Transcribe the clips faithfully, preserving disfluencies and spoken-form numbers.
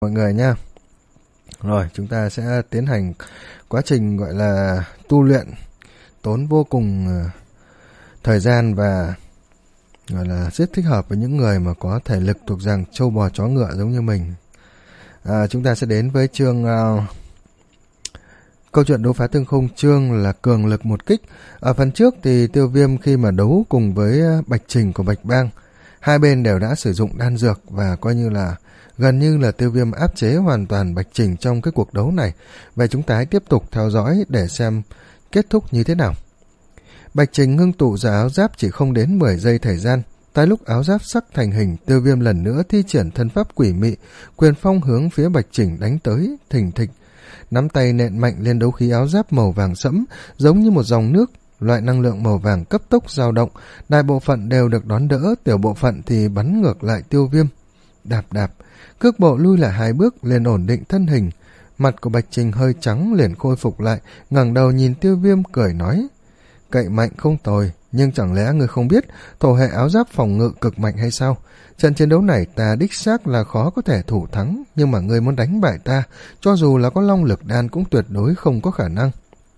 Mọi người nha. Rồi chúng ta sẽ tiến hành quá trình gọi là tu luyện tốn vô cùng thời gian và gọi là rất thích hợp với những người mà có thể lực thuộc dạng trâu bò chó ngựa giống như mình. À, chúng ta sẽ đến với chương uh, câu chuyện đấu phá tương khung, chương là cường lực một kích. Ở phần trước thì Tiêu Viêm khi mà đấu cùng với Bạch Trình của Bạch Bang, hai bên đều đã sử dụng đan dược và coi như là gần như là Tiêu Viêm áp chế hoàn toàn Bạch Trình trong cái cuộc đấu này. Vậy chúng ta hãy tiếp tục theo dõi để xem kết thúc như thế nào. Bạch Trình ngưng tụ ra áo giáp chỉ không đến mười giây thời gian. Tại lúc áo giáp sắc thành hình, Tiêu Viêm lần nữa thi triển thân pháp quỷ mị, quyền phong hướng phía Bạch Trình đánh tới, thình thịch. Nắm tay nện mạnh lên đấu khí áo giáp màu vàng sẫm, giống như một dòng nước. Loại năng lượng màu vàng cấp tốc dao động, đại bộ phận đều được đón đỡ, tiểu bộ phận thì bắn ngược lại Tiêu Viêm. Đạp đạp, cước bộ lui lại hai bước, liền ổn định thân hình. Mặt của Bạch Trình hơi trắng, liền khôi phục lại, ngẩng đầu nhìn Tiêu Viêm cười nói: Cậy mạnh không tồi, nhưng chẳng lẽ ngươi không biết thổ hệ áo giáp phòng ngự cực mạnh hay sao? Trận chiến đấu này ta đích xác là khó có thể thủ thắng, nhưng mà ngươi muốn đánh bại ta, cho dù là có long lực đan cũng tuyệt đối không có khả năng.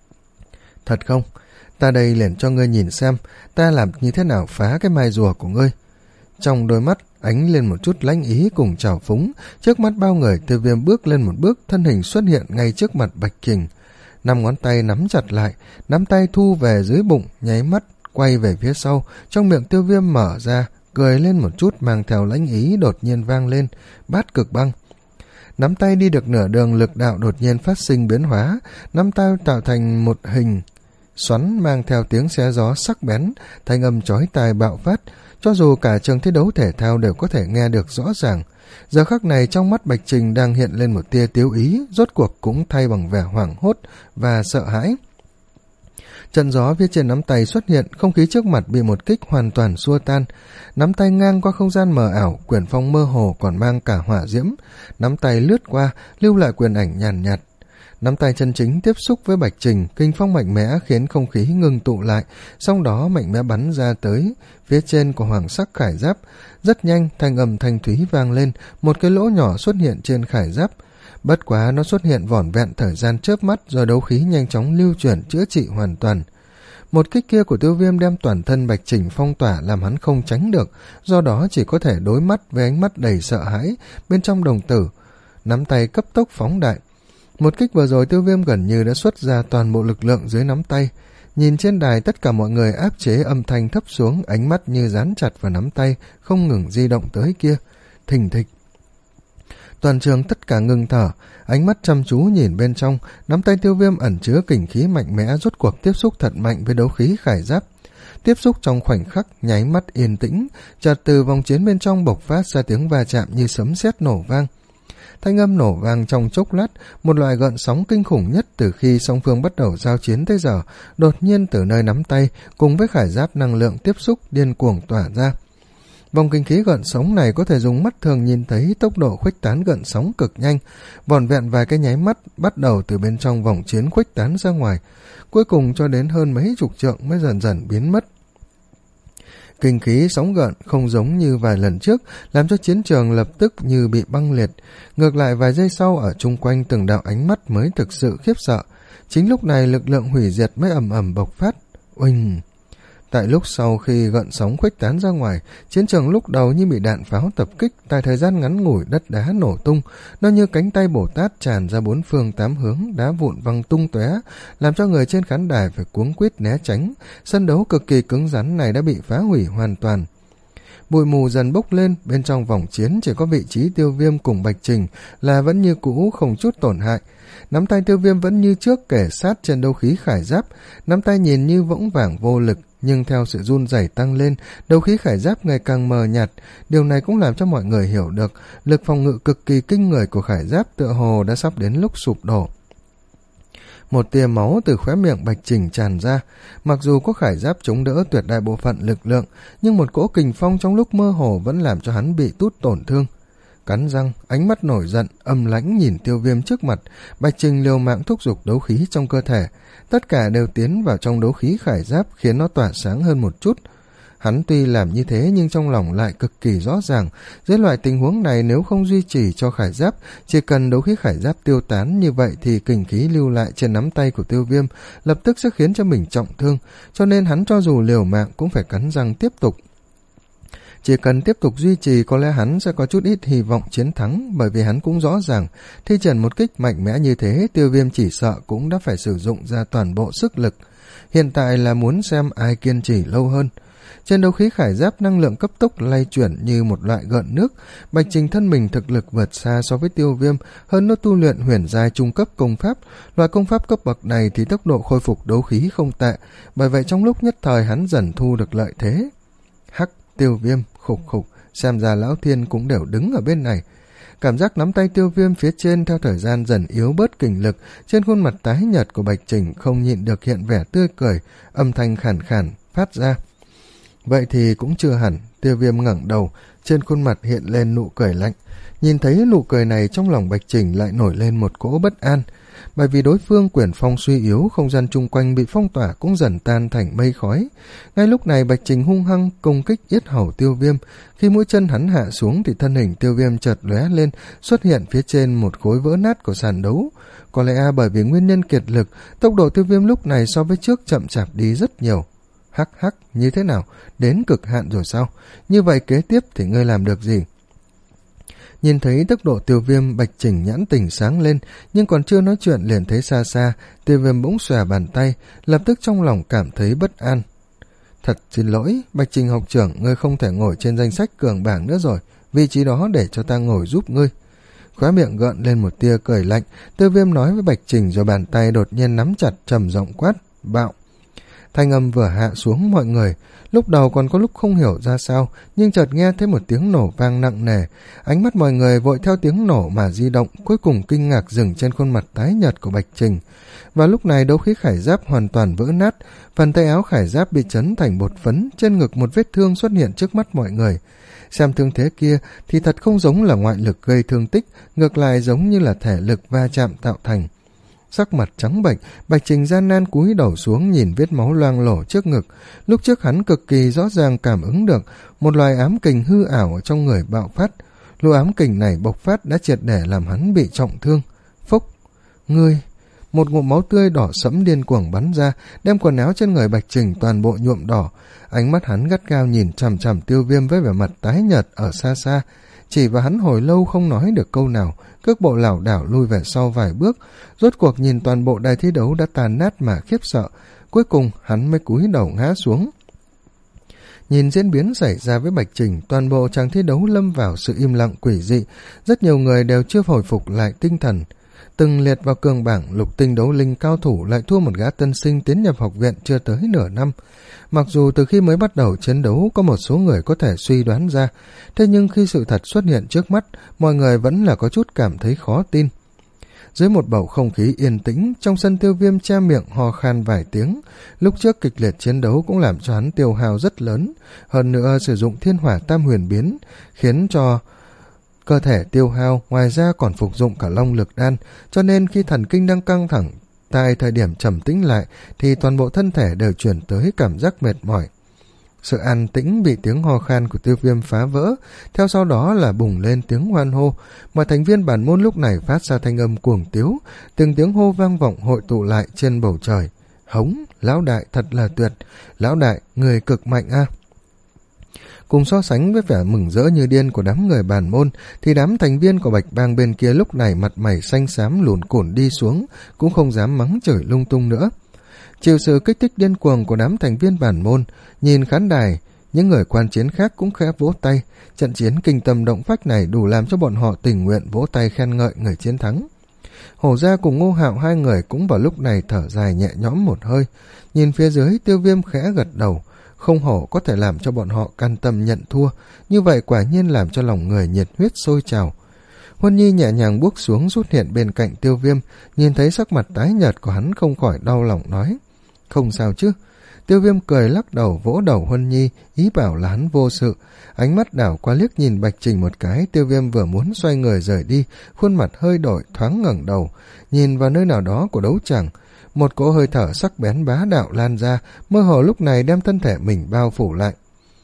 Thật không? Ta đây liền cho ngươi nhìn xem ta làm như thế nào phá cái mai rùa của ngươi. Trong đôi mắt ánh lên một chút lãnh ý cùng trào phúng, trước mắt bao người Tiêu Viêm bước lên một bước, thân hình xuất hiện ngay trước mặt Bạch Trình. Năm ngón tay nắm chặt lại, nắm tay thu về dưới bụng, nháy mắt quay về phía sau, trong miệng Tiêu Viêm mở ra, cười lên một chút mang theo lãnh ý, đột nhiên vang lên: Bát Cực Băng. Nắm tay đi được nửa đường, lực đạo đột nhiên phát sinh biến hóa, nắm tay tạo thành một hình xoắn mang theo tiếng xé gió sắc bén, thanh âm chói tai bạo phát, cho dù cả trường thi đấu thể thao đều có thể nghe được rõ ràng. Giờ khắc này trong mắt Bạch Trình đang hiện lên một tia tiếu ý, rốt cuộc cũng thay bằng vẻ hoảng hốt và sợ hãi. Trận gió phía trên nắm tay xuất hiện, không khí trước mặt bị một kích hoàn toàn xua tan. Nắm tay ngang qua không gian mờ ảo, quyền phong mơ hồ còn mang cả hỏa diễm. Nắm tay lướt qua, lưu lại quyền ảnh nhàn nhạt. Nắm tay chân chính tiếp xúc với Bạch Trình, kinh phong mạnh mẽ khiến không khí ngưng tụ lại, sau đó mạnh mẽ bắn ra tới phía trên của hoàng sắc khải giáp. Rất nhanh, thanh âm thanh thúy vang lên, một cái lỗ nhỏ xuất hiện trên khải giáp. Bất quá nó xuất hiện vỏn vẹn thời gian chớp mắt, rồi đấu khí nhanh chóng lưu chuyển chữa trị hoàn toàn. Một kích kia của Tiêu Viêm đem toàn thân Bạch Trình phong tỏa, làm hắn không tránh được, do đó chỉ có thể đối mắt với ánh mắt đầy sợ hãi. Bên trong đồng tử, nắm tay cấp tốc phóng đại. Một kích vừa rồi Tiêu Viêm gần như đã xuất ra toàn bộ lực lượng dưới nắm tay. Nhìn trên đài tất cả mọi người áp chế âm thanh thấp xuống, ánh mắt như dán chặt vào nắm tay, không ngừng di động tới kia. Thình thịch. Toàn trường tất cả ngừng thở, ánh mắt chăm chú nhìn bên trong, nắm tay Tiêu Viêm ẩn chứa kình khí mạnh mẽ rốt cuộc tiếp xúc thật mạnh với đấu khí khải giáp. Tiếp xúc trong khoảnh khắc, nháy mắt yên tĩnh, chợt từ vòng chiến bên trong bộc phát ra tiếng va chạm như sấm sét nổ vang. Thanh âm nổ vang trong chốc lát, một loại gợn sóng kinh khủng nhất từ khi song phương bắt đầu giao chiến tới giờ, đột nhiên từ nơi nắm tay cùng với khải giáp năng lượng tiếp xúc điên cuồng tỏa ra. Vòng kinh khí gợn sóng này có thể dùng mắt thường nhìn thấy, tốc độ khuếch tán gợn sóng cực nhanh, vỏn vẹn vài cái nháy mắt bắt đầu từ bên trong vòng chiến khuếch tán ra ngoài, cuối cùng cho đến hơn mấy chục trượng mới dần dần biến mất. Kinh khí sóng gợn không giống như vài lần trước, làm cho chiến trường lập tức như bị băng liệt. Ngược lại vài giây sau, ở chung quanh từng đạo ánh mắt mới thực sự khiếp sợ. Chính lúc này lực lượng hủy diệt mới ầm ầm bộc phát. Oanh! Tại lúc sau khi gợn sóng khuếch tán ra ngoài, chiến trường lúc đầu như bị đạn pháo tập kích, tại thời gian ngắn ngủi đất đá nổ tung, nó như cánh tay Bồ Tát tràn ra bốn phương tám hướng, đá vụn văng tung tóe, làm cho người trên khán đài phải cuống quýt né tránh. Sân đấu cực kỳ cứng rắn này đã bị phá hủy hoàn toàn. Bụi mù dần bốc lên, bên trong vòng chiến chỉ có vị trí Tiêu Viêm cùng Bạch Trình là vẫn như cũ không chút tổn hại. Nắm tay Tiêu Viêm vẫn như trước kể sát trên đấu khí khải giáp, nắm tay nhìn như vững vàng vô lực, nhưng theo sự run rẩy tăng lên, đấu khí khải giáp ngày càng mờ nhạt. Điều này cũng làm cho mọi người hiểu được lực phòng ngự cực kỳ kinh người của khải giáp tựa hồ đã sắp đến lúc sụp đổ. Một tia máu từ khóe miệng Bạch Trình tràn ra. Mặc dù có khải giáp chống đỡ tuyệt đại bộ phận lực lượng, nhưng một cỗ kình phong trong lúc mơ hồ vẫn làm cho hắn bị tút tổn thương. Cắn răng, ánh mắt nổi giận, âm lãnh nhìn Tiêu Viêm trước mặt, Bạch Trình liều mạng thúc giục đấu khí trong cơ thể. Tất cả đều tiến vào trong đấu khí khải giáp khiến nó tỏa sáng hơn một chút. Hắn tuy làm như thế nhưng trong lòng lại cực kỳ rõ ràng, dưới loại tình huống này nếu không duy trì cho khải giáp, chỉ cần đấu khí khải giáp tiêu tán như vậy thì kình khí lưu lại trên nắm tay của Tiêu Viêm lập tức sẽ khiến cho mình trọng thương, cho nên hắn cho dù liều mạng cũng phải cắn răng tiếp tục. Chỉ cần tiếp tục duy trì có lẽ hắn sẽ có chút ít hy vọng chiến thắng, bởi vì hắn cũng rõ ràng thi triển một kích mạnh mẽ như thế Tiêu Viêm chỉ sợ cũng đã phải sử dụng ra toàn bộ sức lực. Hiện tại là muốn xem ai kiên trì lâu hơn. Trên đấu khí khải giáp năng lượng cấp tốc lay chuyển như một loại gợn nước. Bạch Trình thân mình thực lực vượt xa so với Tiêu Viêm, hơn nữa tu luyện huyền giai trung cấp công pháp. Loại công pháp cấp bậc này thì tốc độ khôi phục đấu khí không tệ, bởi vậy trong lúc nhất thời hắn dần thu được lợi thế. Hắc, Tiêu Viêm, khục khục, xem ra lão thiên cũng đều đứng ở bên này. Cảm giác nắm tay Tiêu Viêm phía trên theo thời gian dần yếu bớt kình lực, trên khuôn mặt tái nhợt của Bạch Trình không nhịn được hiện vẻ tươi cười, âm thanh khàn khàn phát ra. Vậy thì cũng chưa hẳn. Tiêu Viêm ngẩng đầu, trên khuôn mặt hiện lên nụ cười lạnh. Nhìn thấy nụ cười này, trong lòng Bạch Trình lại nổi lên một cỗ bất an, bởi vì đối phương quyền phong suy yếu, không gian chung quanh bị phong tỏa cũng dần tan thành mây khói. Ngay lúc này Bạch Trình hung hăng công kích yết hầu Tiêu Viêm. Khi mũi chân hắn hạ xuống thì thân hình Tiêu Viêm chợt lóe lên, xuất hiện phía trên một khối vỡ nát của sàn đấu. Có lẽ bởi vì nguyên nhân kiệt lực, tốc độ Tiêu Viêm lúc này so với trước chậm chạp đi rất nhiều. Hắc hắc, như thế nào? Đến cực hạn rồi sao? Như vậy kế tiếp thì ngươi làm được gì? Nhìn thấy tốc độ Tiêu Viêm, Bạch Trình nhãn tình sáng lên, nhưng còn chưa nói chuyện liền thấy xa xa, Tiêu Viêm bỗng xòe bàn tay, lập tức trong lòng cảm thấy bất an. Thật xin lỗi, Bạch Trình học trưởng, ngươi không thể ngồi trên danh sách cường bảng nữa rồi, vị trí đó để cho ta ngồi giúp ngươi. Khóe miệng gợn lên một tia cười lạnh, Tiêu Viêm nói với Bạch Trình rồi bàn tay đột nhiên nắm chặt trầm giọng quát, bạo. Thanh âm vừa hạ xuống, mọi người lúc đầu còn có lúc không hiểu ra sao, nhưng chợt nghe thấy một tiếng nổ vang nặng nề. Ánh mắt mọi người vội theo tiếng nổ mà di động, cuối cùng kinh ngạc dừng trên khuôn mặt tái nhợt của Bạch Trình. Và lúc này đấu khí khải giáp hoàn toàn vỡ nát, phần tay áo khải giáp bị chấn thành bột phấn, trên ngực một vết thương xuất hiện trước mắt mọi người. Xem thương thế kia thì thật không giống là ngoại lực gây thương tích, ngược lại giống như là thể lực va chạm tạo thành. Sắc mặt trắng bệch, Bạch Trình gian nan cúi đầu xuống nhìn vết máu loang lổ trước ngực. Lúc trước hắn cực kỳ rõ ràng cảm ứng được một loài ám kình hư ảo ở trong người bạo phát. Lũ ám kình này bộc phát đã triệt để làm hắn bị trọng thương. Phốc, ngươi! Một ngụm máu tươi đỏ sẫm điên cuồng bắn ra, đem quần áo trên người Bạch Trình toàn bộ nhuộm đỏ. Ánh mắt hắn gắt gao nhìn chằm chằm Tiêu Viêm với vẻ mặt tái nhợt ở xa xa. Chỉ và hắn hồi lâu không nói được câu nào, cước bộ lảo đảo lui về sau vài bước, rốt cuộc nhìn toàn bộ đài thi đấu đã tàn nát mà khiếp sợ, cuối cùng hắn mới cúi đầu ngã xuống. Nhìn diễn biến xảy ra với Bạch Trình, toàn bộ tràng thi đấu lâm vào sự im lặng quỷ dị, rất nhiều người đều chưa hồi phục lại tinh thần. Từng liệt vào cường bảng lục tinh đấu linh cao thủ lại thua một gã tân sinh tiến nhập học viện chưa tới nửa năm. Mặc dù từ khi mới bắt đầu chiến đấu có một số người có thể suy đoán ra, thế nhưng khi sự thật xuất hiện trước mắt, mọi người vẫn là có chút cảm thấy khó tin. Dưới một bầu không khí yên tĩnh, trong sân Tiêu Viêm che miệng ho khan vài tiếng. Lúc trước kịch liệt chiến đấu cũng làm cho hắn tiêu hao rất lớn, hơn nữa sử dụng thiên hỏa tam huyền biến, khiến cho cơ thể tiêu hao, ngoài ra còn phục dụng cả long lực đan, cho nên khi thần kinh đang căng thẳng, tại thời điểm trầm tĩnh lại thì toàn bộ thân thể đều chuyển tới cảm giác mệt mỏi. Sự an tĩnh bị tiếng ho khan của Tiêu Viêm phá vỡ, theo sau đó là bùng lên tiếng hoan hô. Mọi thành viên bản môn lúc này phát ra thanh âm cuồng tiếu, từng tiếng hô vang vọng hội tụ lại trên bầu trời. Hống, lão đại thật là tuyệt, lão đại, người cực mạnh a. Cùng so sánh với vẻ mừng rỡ như điên của đám người bản môn, thì đám thành viên của Bạch Bang bên kia lúc này mặt mày xanh xám lùn củn đi xuống, cũng không dám mắng chửi lung tung nữa. Chịu sự kích thích điên cuồng của đám thành viên bản môn, nhìn khán đài, những người quan chiến khác cũng khẽ vỗ tay. Trận chiến kinh tâm động phách này đủ làm cho bọn họ tình nguyện vỗ tay khen ngợi người chiến thắng. Hổ Gia cùng Ngô Hạo hai người cũng vào lúc này thở dài nhẹ nhõm một hơi. Nhìn phía dưới, Tiêu Viêm khẽ gật đầu. Không hổ có thể làm cho bọn họ can tâm nhận thua, như vậy quả nhiên làm cho lòng người nhiệt huyết sôi trào. Huân Nhi nhẹ nhàng bước xuống xuất hiện bên cạnh Tiêu Viêm, nhìn thấy sắc mặt tái nhợt của hắn không khỏi đau lòng nói: "Không sao chứ?" Tiêu Viêm cười lắc đầu vỗ đầu Huân Nhi, ý bảo là hắn vô sự. Ánh mắt đảo qua liếc nhìn Bạch Trình một cái, Tiêu Viêm vừa muốn xoay người rời đi, khuôn mặt hơi đổi, thoáng ngẩng đầu, nhìn vào nơi nào đó của đấu tràng. Một cỗ hơi thở sắc bén bá đạo lan ra, mơ hồ lúc này đem thân thể mình bao phủ lại.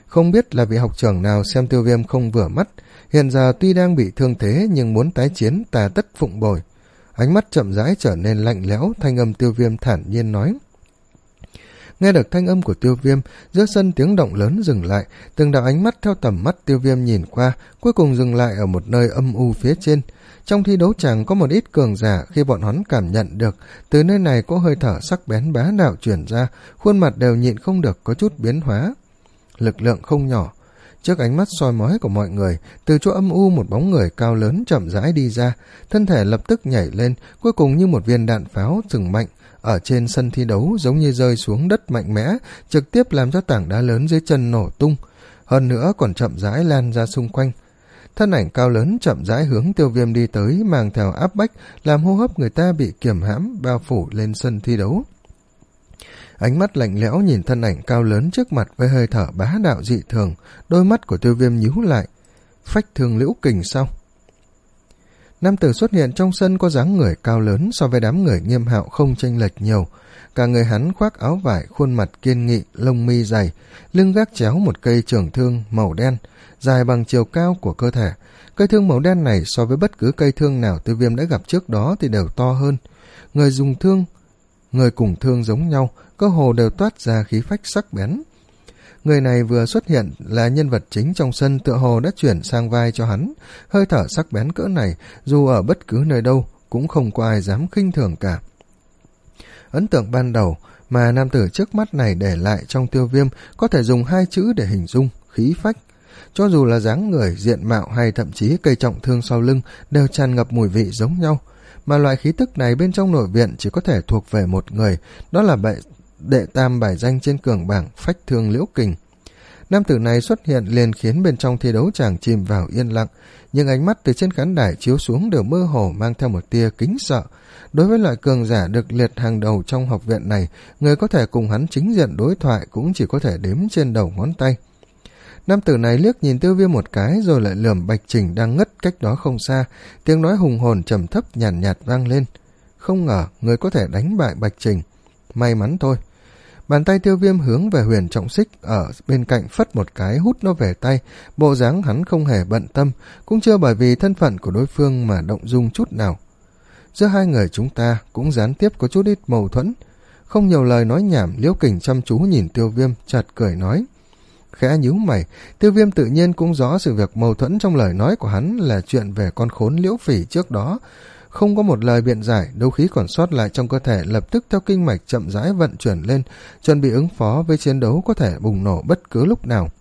Không biết là vị học trưởng nào xem Tiêu Viêm không vừa mắt, hiện giờ tuy đang bị thương thế nhưng muốn tái chiến tà tất phụng bồi. Ánh mắt chậm rãi trở nên lạnh lẽo, thanh âm Tiêu Viêm thản nhiên nói. Nghe được thanh âm của Tiêu Viêm, giữa sân tiếng động lớn dừng lại, từng đạo ánh mắt theo tầm mắt Tiêu Viêm nhìn qua, cuối cùng dừng lại ở một nơi âm u phía trên. Trong thi đấu tràng có một ít cường giả, khi bọn hắn cảm nhận được từ nơi này có hơi thở sắc bén bá đạo truyền ra, khuôn mặt đều nhịn không được có chút biến hóa. Lực lượng không nhỏ. Trước ánh mắt soi mói của mọi người, từ chỗ âm u một bóng người cao lớn chậm rãi đi ra, thân thể lập tức nhảy lên, cuối cùng như một viên đạn pháo dừng mạnh ở trên sân thi đấu, giống như rơi xuống đất mạnh mẽ, trực tiếp làm cho tảng đá lớn dưới chân nổ tung, hơn nữa còn chậm rãi lan ra xung quanh. Thân ảnh cao lớn chậm rãi hướng Tiêu Viêm đi tới, mang theo áp bách, làm hô hấp người ta bị kiềm hãm, bao phủ lên sân thi đấu. Ánh mắt lạnh lẽo nhìn thân ảnh cao lớn trước mặt với hơi thở bá đạo dị thường, đôi mắt của Tiêu Viêm nhíu lại. Phách Thương Liễu Kình sao? Nam tử xuất hiện trong sân có dáng người cao lớn, so với đám người Nghiêm Hạo không chênh lệch nhiều. Cả người hắn khoác áo vải, khuôn mặt kiên nghị, lông mi dày, lưng gác chéo một cây trường thương màu đen, dài bằng chiều cao của cơ thể. Cây thương màu đen này so với bất cứ cây thương nào Tiêu Viêm đã gặp trước đó thì đều to hơn. Người dùng thương, người cùng thương giống nhau, cơ hồ đều toát ra khí phách sắc bén. Người này vừa xuất hiện là nhân vật chính trong sân, tựa hồ đã chuyển sang vai cho hắn. Hơi thở sắc bén cỡ này, dù ở bất cứ nơi đâu, cũng không có ai dám khinh thường cả. Ấn tượng ban đầu mà nam tử trước mắt này để lại trong Tiêu Viêm có thể dùng hai chữ để hình dung: khí phách. Cho dù là dáng người, diện mạo hay thậm chí cây trọng thương sau lưng đều tràn ngập mùi vị giống nhau. Mà loại khí tức này bên trong nội viện chỉ có thể thuộc về một người, đó là bệ đệ tam bài danh trên cường bảng Phách Thương Liễu Kình. Nam tử này xuất hiện liền khiến bên trong thi đấu chàng chìm vào yên lặng, nhưng ánh mắt từ trên khán đài chiếu xuống đều mơ hồ mang theo một tia kính sợ. Đối với loại cường giả được liệt hàng đầu trong học viện này, người có thể cùng hắn chính diện đối thoại cũng chỉ có thể đếm trên đầu ngón tay. Nam tử này liếc nhìn Tiêu Viêm một cái rồi lại lườm Bạch Trình đang ngất cách đó không xa, tiếng nói hùng hồn trầm thấp nhàn nhạt, nhạt vang lên. Không ngờ người có thể đánh bại Bạch Trình, may mắn thôi. Bàn tay Tiêu Viêm hướng về Huyền Trọng Xích ở bên cạnh phất một cái hút nó về tay, bộ dáng hắn không hề bận tâm, cũng chưa bởi vì thân phận của đối phương mà động dung chút nào. Giữa hai người chúng ta cũng gián tiếp có chút ít mâu thuẫn. Không nhiều lời nói nhảm, Liễu Kình chăm chú nhìn Tiêu Viêm, chợt cười nói. Khẽ nhíu mày, Tiêu Viêm tự nhiên cũng rõ sự việc mâu thuẫn trong lời nói của hắn là chuyện về con khốn Liễu Phỉ trước đó. Không có một lời biện giải, đấu khí còn sót lại trong cơ thể lập tức theo kinh mạch chậm rãi vận chuyển lên, chuẩn bị ứng phó với chiến đấu có thể bùng nổ bất cứ lúc nào.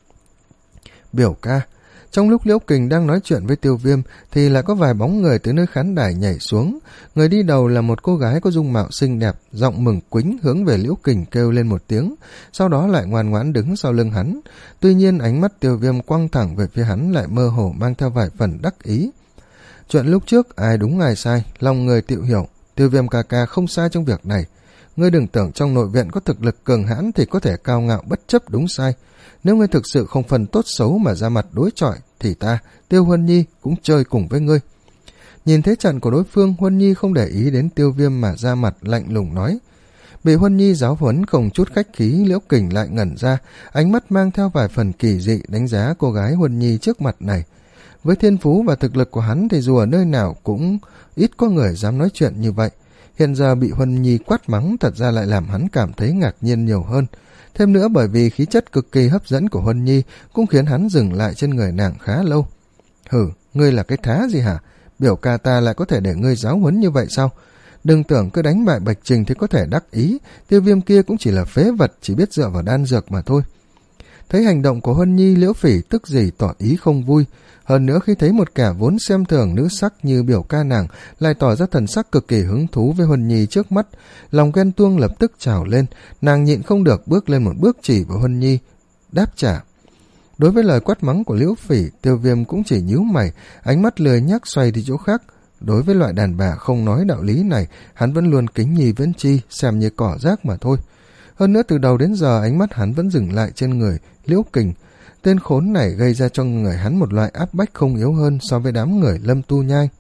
Biểu ca. Trong lúc Liễu Kình đang nói chuyện với Tiêu Viêm thì lại có vài bóng người từ nơi khán đài nhảy xuống. Người đi đầu là một cô gái có dung mạo xinh đẹp, giọng mừng quính hướng về Liễu Kình kêu lên một tiếng, sau đó lại ngoan ngoãn đứng sau lưng hắn. Tuy nhiên ánh mắt Tiêu Viêm quăng thẳng về phía hắn lại mơ hồ mang theo vài phần đắc ý. Chuyện lúc trước ai đúng ai sai, lòng người tự hiểu. Tiêu Viêm ca ca không sai trong việc này. Ngươi đừng tưởng trong nội viện có thực lực cường hãn thì có thể cao ngạo bất chấp đúng sai. Nếu ngươi thực sự không phân tốt xấu mà ra mặt đối chọi thì ta, Tiêu Huân Nhi cũng chơi cùng với ngươi. Nhìn thế trận của đối phương, Huân Nhi không để ý đến Tiêu Viêm mà ra mặt lạnh lùng nói. Bị Huân Nhi giáo huấn không chút khách khí, Liễu Kình lại ngẩn ra, ánh mắt mang theo vài phần kỳ dị đánh giá cô gái Huân Nhi trước mặt này. Với thiên phú và thực lực của hắn thì dù ở nơi nào cũng ít có người dám nói chuyện như vậy. Hiện giờ bị Huân Nhi quát mắng thật ra lại làm hắn cảm thấy ngạc nhiên nhiều hơn. Thêm nữa bởi vì khí chất cực kỳ hấp dẫn của Huân Nhi cũng khiến hắn dừng lại trên người nàng khá lâu. Hử, ngươi là cái thá gì hả? Biểu ca ta lại có thể để ngươi giáo huấn như vậy sao? Đừng tưởng cứ đánh bại Bạch Trình thì có thể đắc ý, Tiêu Viêm kia cũng chỉ là phế vật, chỉ biết dựa vào đan dược mà thôi. Thấy hành động của Huân Nhi, Liễu Phỉ tức gì tỏ ý không vui. Hơn nữa khi thấy một kẻ vốn xem thường nữ sắc như biểu ca nàng lại tỏ ra thần sắc cực kỳ hứng thú với Huân Nhi trước mắt, lòng ghen tuông lập tức trào lên, nàng nhịn không được bước lên một bước chỉ vào Huân Nhi, đáp trả. Đối với lời quát mắng của Liễu Phỉ, Tiêu Viêm cũng chỉ nhíu mày, ánh mắt lười nhác xoay đi chỗ khác. Đối với loại đàn bà không nói đạo lý này, hắn vẫn luôn kính nhi viễn chi, xem như cỏ rác mà thôi. Hơn nữa từ đầu đến giờ ánh mắt hắn vẫn dừng lại trên người Liễu Kình. Tên khốn này gây ra cho người hắn một loại áp bách không yếu hơn so với đám người Lâm Tu Nhai.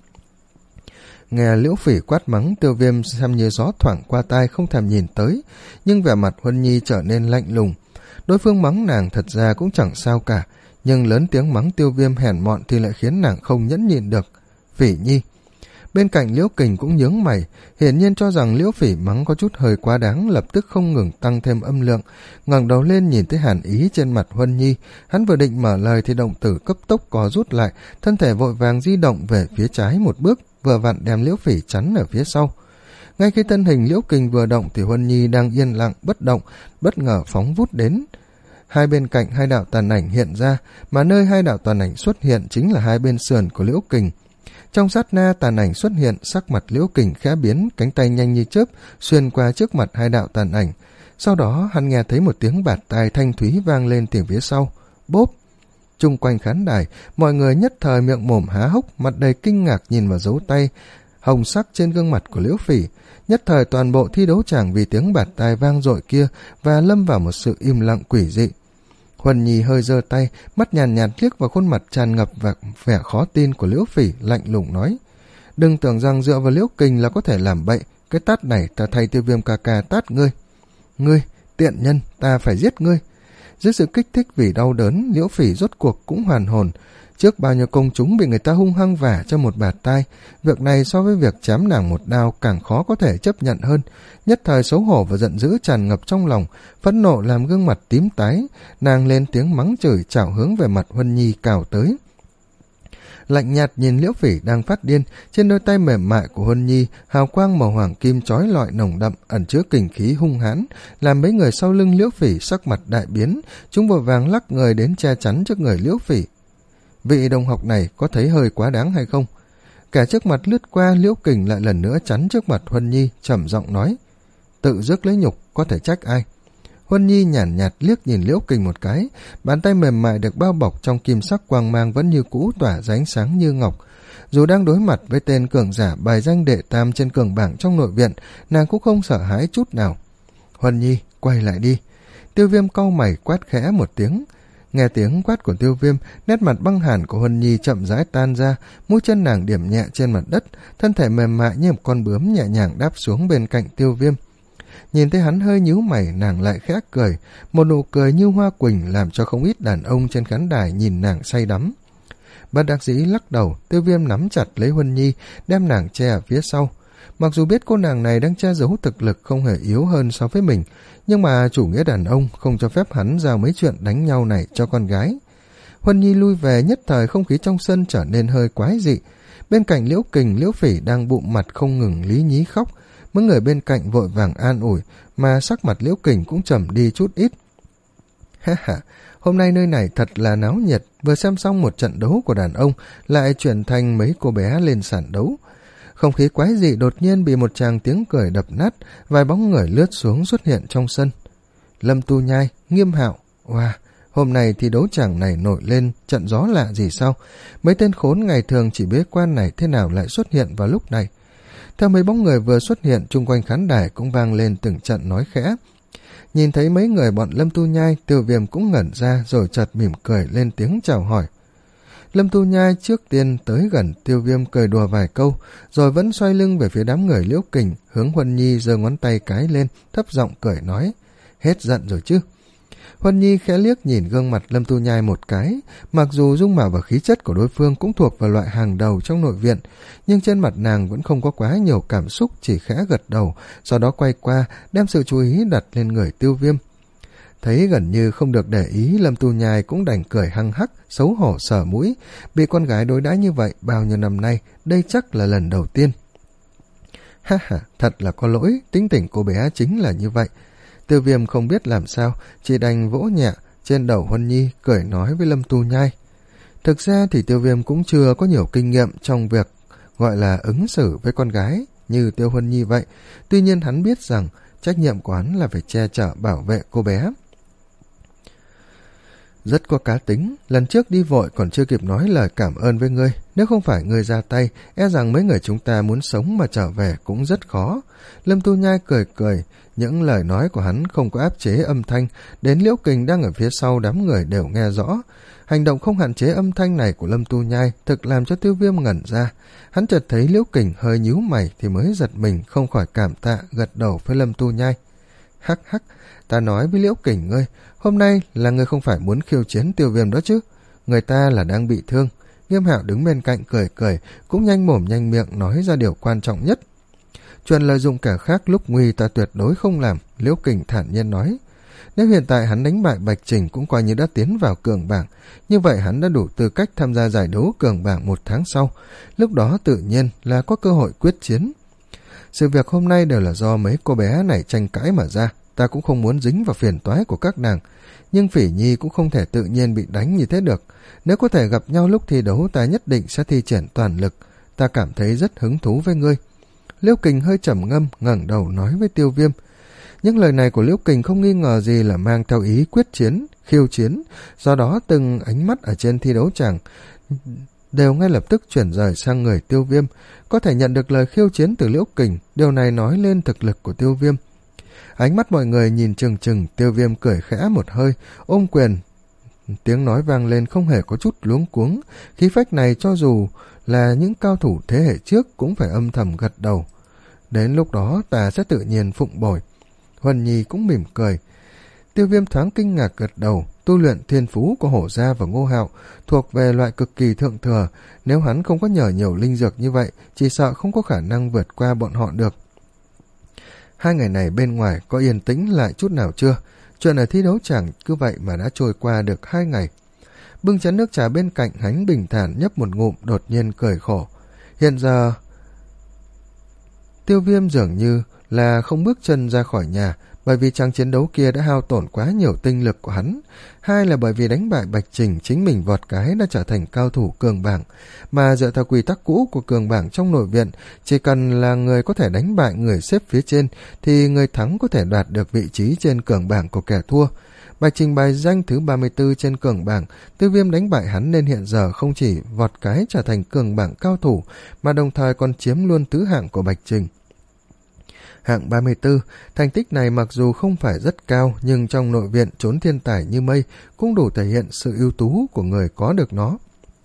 Nghe Liễu Phỉ quát mắng, Tiêu Viêm xem như gió thoảng qua tai không thèm nhìn tới, nhưng vẻ mặt Huân Nhi trở nên lạnh lùng. Đối phương mắng nàng thật ra cũng chẳng sao cả, nhưng lớn tiếng mắng Tiêu Viêm hèn mọn thì lại khiến nàng không nhẫn nhịn được. Phỉ Nhi. Bên cạnh Liễu Kình cũng nhướng mày, hiển nhiên cho rằng Liễu Phỉ mắng có chút hơi quá đáng, lập tức không ngừng tăng thêm âm lượng, ngẩng đầu lên nhìn thấy hàn ý trên mặt Huân Nhi. Hắn vừa định mở lời thì động tử cấp tốc co rút lại, thân thể vội vàng di động về phía trái một bước, vừa vặn đem Liễu Phỉ chắn ở phía sau. Ngay khi thân hình Liễu Kình vừa động thì Huân Nhi đang yên lặng bất động, bất ngờ phóng vút đến. Hai bên cạnh hai đạo tàn ảnh hiện ra, mà nơi hai đạo tàn ảnh xuất hiện chính là hai bên sườn của Liễu Kình. Trong sát na tàn ảnh xuất hiện, sắc mặt Liễu Kình khẽ biến, cánh tay nhanh như chớp xuyên qua trước mặt hai đạo tàn ảnh. Sau đó hắn nghe thấy một tiếng bạt tai thanh thúy vang lên từ phía sau. Bốp! Chung quanh khán đài, mọi người nhất thời miệng mồm há hốc, mặt đầy kinh ngạc nhìn vào dấu tay hồng sắc trên gương mặt của Liễu Phỉ. Nhất thời toàn bộ thi đấu tràng vì tiếng bạt tai vang dội kia và lâm vào một sự im lặng quỷ dị. Huân Nhi hơi giơ tay, mắt nhàn nhạt, nhạt liếc vào khuôn mặt tràn ngập và vẻ khó tin của Liễu Phỉ, lạnh lùng nói: "Đừng tưởng rằng dựa vào Liễu Kình là có thể làm bậy, cái tát này ta thay Tiêu Viêm ca ca tát ngươi. Ngươi, tiện nhân, ta phải giết ngươi." Dưới sự kích thích vì đau đớn, Liễu Phỉ rốt cuộc cũng hoàn hồn. Trước bao nhiêu công chúng bị người ta hung hăng vả cho một bạt tai, việc này so với việc chém nàng một đao càng khó có thể chấp nhận hơn. Nhất thời xấu hổ và giận dữ tràn ngập trong lòng, phẫn nộ làm gương mặt tím tái, nàng lên tiếng mắng chửi chảo hướng về mặt Huân Nhi cào tới. Lạnh nhạt nhìn Liễu Phỉ đang phát điên, trên đôi tay mềm mại của Huân Nhi hào quang màu hoàng kim chói lọi nồng đậm, ẩn chứa kình khí hung hãn, làm mấy người sau lưng Liễu Phỉ sắc mặt đại biến, chúng vội vàng lắc người đến che chắn trước người Liễu Phỉ. Vị đồng học này có thấy hơi quá đáng hay không? Kẻ trước mặt lướt qua, Liễu Kình lại lần nữa chắn trước mặt Huân Nhi, trầm giọng nói: "Tự rước lấy nhục, có thể trách ai?" Huân Nhi nhàn nhạt, nhạt liếc nhìn Liễu Kình một cái, bàn tay mềm mại được bao bọc trong kim sắc quang mang vẫn như cũ tỏa ra ánh sáng như ngọc. Dù đang đối mặt với tên cường giả bài danh đệ tam trên cường bảng trong nội viện, nàng cũng không sợ hãi chút nào. "Huân Nhi, quay lại đi." Tiêu Viêm cau mày quát khẽ một tiếng. Nghe tiếng quát của Tiêu Viêm, nét mặt băng hàn của Huân Nhi chậm rãi tan ra, mũi chân nàng điểm nhẹ trên mặt đất, thân thể mềm mại như một con bướm nhẹ nhàng đáp xuống bên cạnh Tiêu Viêm. Nhìn thấy hắn hơi nhíu mày, nàng lại khẽ cười, một nụ cười như hoa quỳnh làm cho không ít đàn ông trên khán đài nhìn nàng say đắm. Bất đắc dĩ lắc đầu, Tiêu Viêm nắm chặt lấy Huân Nhi, đem nàng che ở phía sau. Mặc dù biết cô nàng này đang che giấu thực lực không hề yếu hơn so với mình, nhưng mà chủ nghĩa đàn ông không cho phép hắn giao mấy chuyện đánh nhau này cho con gái. Huân Nhi lui về, nhất thời không khí trong sân trở nên hơi quái dị. Bên cạnh Liễu Kình, Liễu Phỉ đang bụng mặt không ngừng lý nhí khóc. Mấy người bên cạnh vội vàng an ủi, mà sắc mặt Liễu Kình cũng trầm đi chút ít. Ha ha, hôm nay nơi này thật là náo nhiệt, vừa xem xong một trận đấu của đàn ông, lại chuyển thành mấy cô bé lên sàn đấu. Không khí quái dị đột nhiên bị một tràng tiếng cười đập nát, vài bóng người lướt xuống xuất hiện trong sân. Lâm Tu Nhai, Nghiêm Hạo, wow, hôm nay thì đấu tràng này nổi lên trận gió lạ gì sao? Mấy tên khốn ngày thường chỉ bế quan này thế nào lại xuất hiện vào lúc này? Theo mấy bóng người vừa xuất hiện, chung quanh khán đài cũng vang lên từng trận nói khẽ. Nhìn thấy mấy người bọn Lâm Tu Nhai, Tiêu Viêm cũng ngẩn ra rồi chợt mỉm cười lên tiếng chào hỏi. Lâm Tu Nhai trước tiên tới gần Tiêu Viêm cười đùa vài câu, rồi vẫn xoay lưng về phía đám người Liễu Kình, hướng Huân Nhi giơ ngón tay cái lên, thấp giọng cười nói: "Hết giận rồi chứ?" Huân Nhi khẽ liếc nhìn gương mặt Lâm Tu Nhai một cái, mặc dù dung mạo và khí chất của đối phương cũng thuộc vào loại hàng đầu trong nội viện, nhưng trên mặt nàng vẫn không có quá nhiều cảm xúc, chỉ khẽ gật đầu, sau đó quay qua, đem sự chú ý đặt lên người Tiêu Viêm. Thấy gần như không được để ý, Lâm Tu Nhai cũng đành cười hăng hắc, xấu hổ sờ mũi, bị con gái đối đãi như vậy bao nhiêu năm nay, đây chắc là lần đầu tiên. Ha ha, thật là có lỗi, tính tình cô bé chính là như vậy. Tiêu Viêm không biết làm sao, chỉ đành vỗ nhẹ trên đầu Huân Nhi, cười nói với Lâm Tu Nhai. Thực ra thì Tiêu Viêm cũng chưa có nhiều kinh nghiệm trong việc gọi là ứng xử với con gái như Tiêu Huân Nhi vậy, tuy nhiên hắn biết rằng trách nhiệm của hắn là phải che chở bảo vệ cô bé. Rất có cá tính, lần trước đi vội còn chưa kịp nói lời cảm ơn với ngươi, nếu không phải ngươi ra tay, e rằng mấy người chúng ta muốn sống mà trở về cũng rất khó. Lâm Tu Nhai cười cười, những lời nói của hắn không có áp chế âm thanh, đến Liễu Kình đang ở phía sau đám người đều nghe rõ. Hành động không hạn chế âm thanh này của Lâm Tu Nhai thực làm cho Tiêu Viêm ngẩn ra. Hắn chợt thấy Liễu Kình hơi nhíu mày thì mới giật mình, không khỏi cảm tạ, gật đầu với Lâm Tu Nhai. Hắc hắc, ta nói với Liễu Kình ngươi, hôm nay là ngươi không phải muốn khiêu chiến Tiêu Viêm đó chứ? Người ta là đang bị thương. Nghiêm Hạo đứng bên cạnh cười cười, cũng nhanh mồm nhanh miệng nói ra điều quan trọng nhất. Truyền lợi dụng kẻ khác lúc nguy ta tuyệt đối không làm, Liễu Kình thản nhiên nói. Nếu hiện tại hắn đánh bại Bạch Trình cũng coi như đã tiến vào cường bảng, như vậy hắn đã đủ tư cách tham gia giải đấu cường bảng một tháng sau, lúc đó tự nhiên là có cơ hội quyết chiến. Sự việc hôm nay đều là do mấy cô bé này tranh cãi mà ra, ta cũng không muốn dính vào phiền toái của các nàng, nhưng Phỉ Nhi cũng không thể tự nhiên bị đánh như thế được. Nếu có thể gặp nhau lúc thi đấu, ta nhất định sẽ thi triển toàn lực, ta cảm thấy rất hứng thú với ngươi. Liễu Kình hơi trầm ngâm, ngẩng đầu nói với Tiêu Viêm. Những lời này của Liễu Kình không nghi ngờ gì là mang theo ý quyết chiến, khiêu chiến, do đó từng ánh mắt ở trên thi đấu tràng đều ngay lập tức chuyển rời sang người Tiêu Viêm. Có thể nhận được lời khiêu chiến từ Liễu Kình, điều này nói lên thực lực của Tiêu Viêm. Ánh mắt mọi người nhìn chừng chừng, Tiêu Viêm cười khẽ một hơi, ôm quyền. Tiếng nói vang lên không hề có chút luống cuống, khí phách này cho dù là những cao thủ thế hệ trước cũng phải âm thầm gật đầu. Đến lúc đó ta sẽ tự nhiên phụng bồi. Huân Nhi cũng mỉm cười. Tiêu Viêm thoáng kinh ngạc gật đầu. Tu luyện thiên phú của Hổ Gia và Ngô Hạo thuộc về loại cực kỳ thượng thừa, nếu hắn không có nhờ nhiều linh dược như vậy, chỉ sợ không có khả năng vượt qua bọn họ được. Hai ngày này bên ngoài có yên tĩnh lại chút nào chưa? Chuyện ở thi đấu chẳng cứ vậy mà đã trôi qua được hai ngày. Bưng chén nước trà bên cạnh, hắn bình thản nhấp một ngụm, đột nhiên cười khổ. Hiện giờ Tiêu Viêm dường như là không bước chân ra khỏi nhà, bởi vì trang chiến đấu kia đã hao tổn quá nhiều tinh lực của hắn. Hai là bởi vì đánh bại Bạch Trình, chính mình vọt cái đã trở thành cao thủ cường bảng, mà dựa theo quy tắc cũ của cường bảng trong nội viện, chỉ cần là người có thể đánh bại người xếp phía trên thì người thắng có thể đoạt được vị trí trên cường bảng của kẻ thua. Bạch Trình bài danh thứ ba mươi tư trên cường bảng, Tiêu Viêm đánh bại hắn nên hiện giờ không chỉ vọt cái trở thành cường bảng cao thủ, mà đồng thời còn chiếm luôn tứ hạng của Bạch Trình. Hạng ba mươi tư, thành tích này mặc dù không phải rất cao, nhưng trong nội viện trốn thiên tài như mây cũng đủ thể hiện sự ưu tú của người có được nó.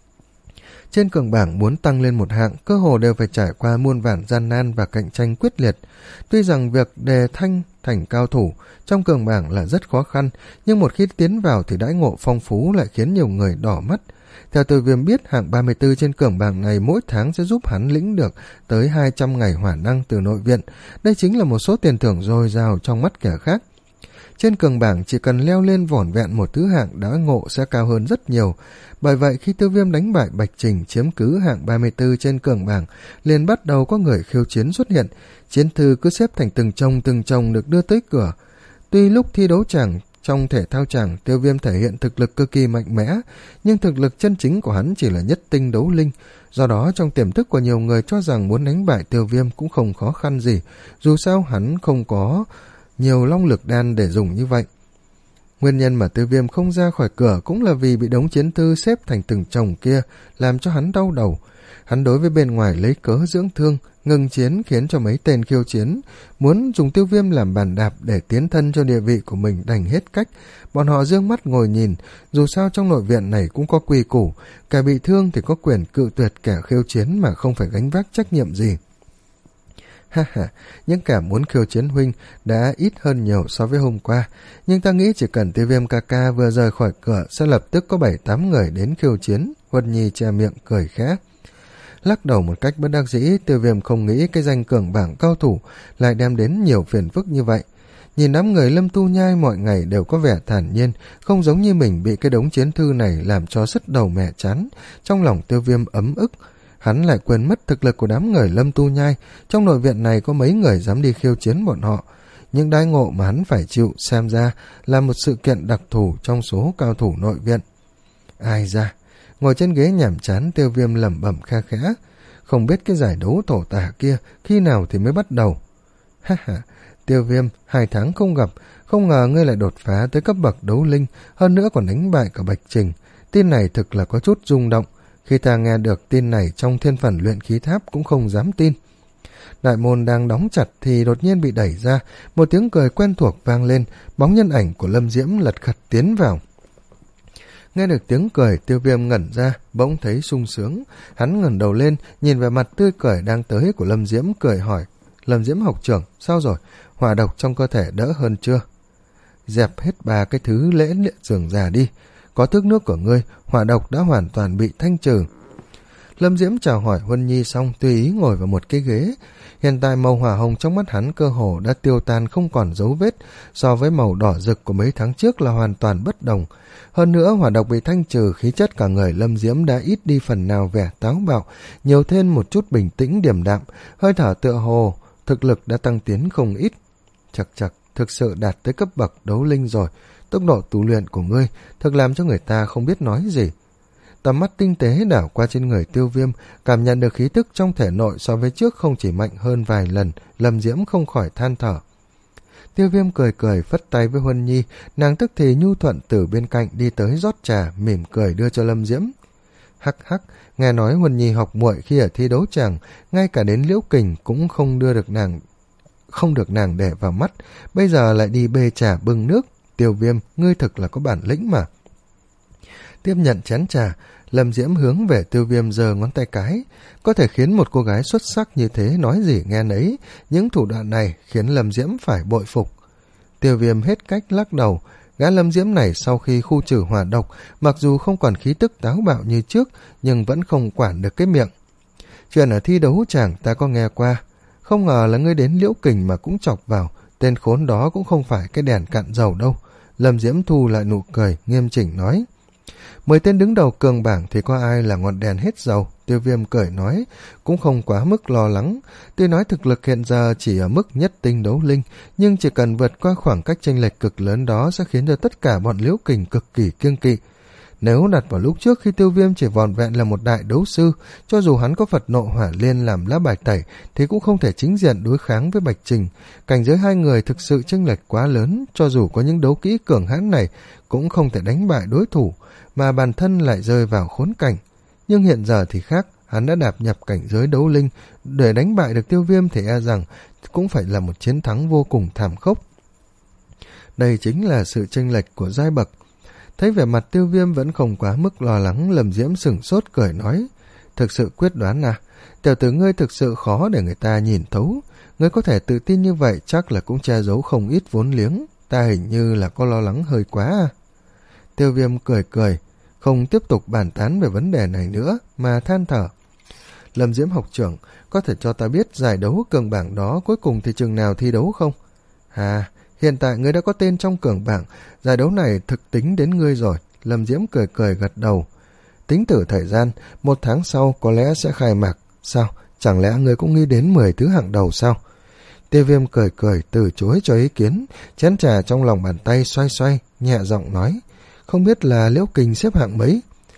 Trên cường bảng muốn tăng lên một hạng, cơ hồ đều phải trải qua muôn vàn gian nan và cạnh tranh quyết liệt. Tuy rằng việc đề thanh thành cao thủ trong cường bảng là rất khó khăn, nhưng một khi tiến vào thì đãi ngộ phong phú lại khiến nhiều người đỏ mắt. Theo Tiêu Viêm biết, hạng ba mươi tư trên cường bảng này mỗi tháng sẽ giúp hắn lĩnh được tới hai trăm ngày hỏa năng từ nội viện. Đây chính là một số tiền thưởng dồi dào trong mắt kẻ khác. Trên cường bảng chỉ cần leo lên vỏn vẹn một thứ hạng, đãi ngộ sẽ cao hơn rất nhiều. Bởi vậy khi Tiêu Viêm đánh bại Bạch Trình chiếm cứ hạng ba mươi tư trên cường bảng, liền bắt đầu có người khiêu chiến xuất hiện. Chiến thư cứ xếp thành từng chồng từng chồng được đưa tới cửa. Tuy lúc thi đấu chẳng trong thể thao tràng, Tiêu Viêm thể hiện thực lực cực kỳ mạnh mẽ, nhưng thực lực chân chính của hắn chỉ là nhất tinh đấu linh. Do đó trong tiềm thức của nhiều người cho rằng muốn đánh bại Tiêu Viêm cũng không khó khăn gì, dù sao hắn không có nhiều long lực đan để dùng như vậy. Nguyên nhân mà Tiêu Viêm không ra khỏi cửa cũng là vì bị đống chiến thư xếp thành từng chồng kia làm cho hắn đau đầu. Hắn đối với bên ngoài lấy cớ dưỡng thương, ngừng chiến khiến cho mấy tên khiêu chiến muốn dùng Tiêu Viêm làm bàn đạp để tiến thân cho địa vị của mình đành hết cách. Bọn họ dương mắt ngồi nhìn, dù sao trong nội viện này cũng có quy củ, kẻ bị thương thì có quyền cự tuyệt kẻ khiêu chiến mà không phải gánh vác trách nhiệm gì. Ha ha, những kẻ muốn khiêu chiến huynh đã ít hơn nhiều so với hôm qua, nhưng ta nghĩ chỉ cần Tiêu Viêm ca ca vừa rời khỏi cửa sẽ lập tức có bảy tám người đến khiêu chiến. Huân Nhi che miệng cười khẽ. Lắc đầu một cách bất đắc dĩ, Tiêu Viêm không nghĩ cái danh cường bảng cao thủ lại đem đến nhiều phiền phức như vậy. Nhìn đám người Lâm Tu Nhai mọi ngày đều có vẻ thản nhiên, không giống như mình bị cái đống chiến thư này làm cho sứt đầu mẹ chán. Trong lòng Tiêu Viêm ấm ức, hắn lại quên mất thực lực của đám người Lâm Tu Nhai. Trong nội viện này có mấy người dám đi khiêu chiến bọn họ. Nhưng đãi ngộ mà hắn phải chịu xem ra là một sự kiện đặc thù trong số cao thủ nội viện. Ai ra, ngồi trên ghế nhàm chán, Tiêu Viêm lẩm bẩm kha khẽ. Không biết cái giải đấu thổ tả kia khi nào thì mới bắt đầu. Ha ha, Tiêu Viêm, hai tháng không gặp, không ngờ ngươi lại đột phá tới cấp bậc đấu linh, hơn nữa còn đánh bại cả Bạch Trình. Tin này thực là có chút rung động. Khi ta nghe được tin này trong thiên phần luyện khí tháp cũng không dám tin. Đại môn đang đóng chặt thì đột nhiên bị đẩy ra, một tiếng cười quen thuộc vang lên, bóng nhân ảnh của Lâm Diễm lật khật tiến vào. Nghe được tiếng cười, Tiêu Viêm ngẩn ra, bỗng thấy sung sướng. Hắn ngẩng đầu lên, nhìn về mặt tươi cười đang tới của Lâm Diễm, cười hỏi, Lâm Diễm học trưởng, sao rồi? Hỏa độc trong cơ thể đỡ hơn chưa? Dẹp hết ba cái thứ lễ liện dường già đi. Có thước nước của ngươi, hỏa độc đã hoàn toàn bị thanh trừ. Lâm Diễm chào hỏi Huân Nhi xong tùy ý ngồi vào một cái ghế. Hiện tại màu hỏa hồng trong mắt hắn cơ hồ đã tiêu tan không còn dấu vết, so với màu đỏ rực của mấy tháng trước là hoàn toàn bất đồng. Hơn nữa hỏa độc bị thanh trừ, khí chất cả người Lâm Diễm đã ít đi phần nào vẻ táo bạo, nhiều thêm một chút bình tĩnh điềm đạm, hơi thở tựa hồ, thực lực đã tăng tiến không ít. Chật chật, thực sự đạt tới cấp bậc đấu linh rồi, tốc độ tu luyện của ngươi thực làm cho người ta không biết nói gì. Tầm mắt tinh tế đảo qua trên người Tiêu Viêm, cảm nhận được khí tức trong thể nội so với trước không chỉ mạnh hơn vài lần, Lâm Diễm không khỏi than thở. Tiêu Viêm cười cười phất tay với Huân Nhi, nàng tức thì nhu thuận từ bên cạnh đi tới rót trà, mỉm cười đưa cho Lâm Diễm. Hắc hắc, nghe nói Huân Nhi học muội khi ở thi đấu tràng, ngay cả đến Liễu Kình cũng không đưa được nàng, không được nàng để vào mắt, bây giờ lại đi bê trà bưng nước. Tiêu Viêm, ngươi thực là có bản lĩnh mà. Tiếp nhận chén trà, Lâm Diễm hướng về Tiêu Viêm giơ ngón tay cái. Có thể khiến một cô gái xuất sắc như thế nói gì nghe nấy, những thủ đoạn này khiến Lâm Diễm phải bội phục. Tiêu Viêm hết cách lắc đầu. Gã Lâm Diễm này sau khi khu trừ hỏa độc, mặc dù không còn khí tức táo bạo như trước, nhưng vẫn không quản được cái miệng. Chuyện ở thi đấu chàng ta có nghe qua, không ngờ là ngươi đến Liễu Kình mà cũng chọc vào, tên khốn đó cũng không phải cái đèn cạn dầu đâu. Lâm Diễm thu lại nụ cười, nghiêm chỉnh nói. Mười tên đứng đầu cường bảng thì có ai là ngọn đèn hết dầu? Tiêu Viêm cười nói, cũng không quá mức lo lắng. Tuy nói thực lực hiện giờ chỉ ở mức nhất tinh đấu linh, nhưng chỉ cần vượt qua khoảng cách chênh lệch cực lớn đó sẽ khiến cho tất cả bọn Liễu Kình cực kỳ kiêng kỵ. Nếu đặt vào lúc trước khi Tiêu Viêm chỉ vòn vẹn là một đại đấu sư, cho dù hắn có Phật Nộ Hỏa Liên làm lá bài tẩy thì cũng không thể chính diện đối kháng với Bạch Trình. Cảnh giới hai người thực sự chênh lệch quá lớn, cho dù có những đấu kỹ cường hãn này cũng không thể đánh bại đối thủ, mà bản thân lại rơi vào khốn cảnh. Nhưng hiện giờ thì khác, hắn đã đạp nhập cảnh giới đấu linh, để đánh bại được Tiêu Viêm thì e rằng cũng phải là một chiến thắng vô cùng thảm khốc. Đây chính là sự chênh lệch của giai bậc. Thấy vẻ mặt Tiêu Viêm vẫn không quá mức lo lắng, Lâm Diễm sửng sốt cười nói, thực sự quyết đoán à, tiểu tử ngươi thực sự khó để người ta nhìn thấu, ngươi có thể tự tin như vậy chắc là cũng che giấu không ít vốn liếng, ta hình như là có lo lắng hơi quá à. Tiêu Viêm cười cười, không tiếp tục bàn tán về vấn đề này nữa, mà than thở. Lâm Diễm học trưởng, có thể cho ta biết giải đấu cường bảng đó cuối cùng thì chừng nào thi đấu không? À, hiện tại ngươi đã có tên trong cường bảng, giải đấu này thực tính đến ngươi rồi. Lâm Diễm cười cười gật đầu. Tính từ thời gian, một tháng sau có lẽ sẽ khai mạc. Sao? Chẳng lẽ ngươi cũng nghĩ đến mười thứ hạng đầu sao? Tiêu Viêm cười cười từ chối cho ý kiến, chén trà trong lòng bàn tay xoay xoay, nhẹ giọng nói, không biết là Liễu Kình xếp hạng mấy?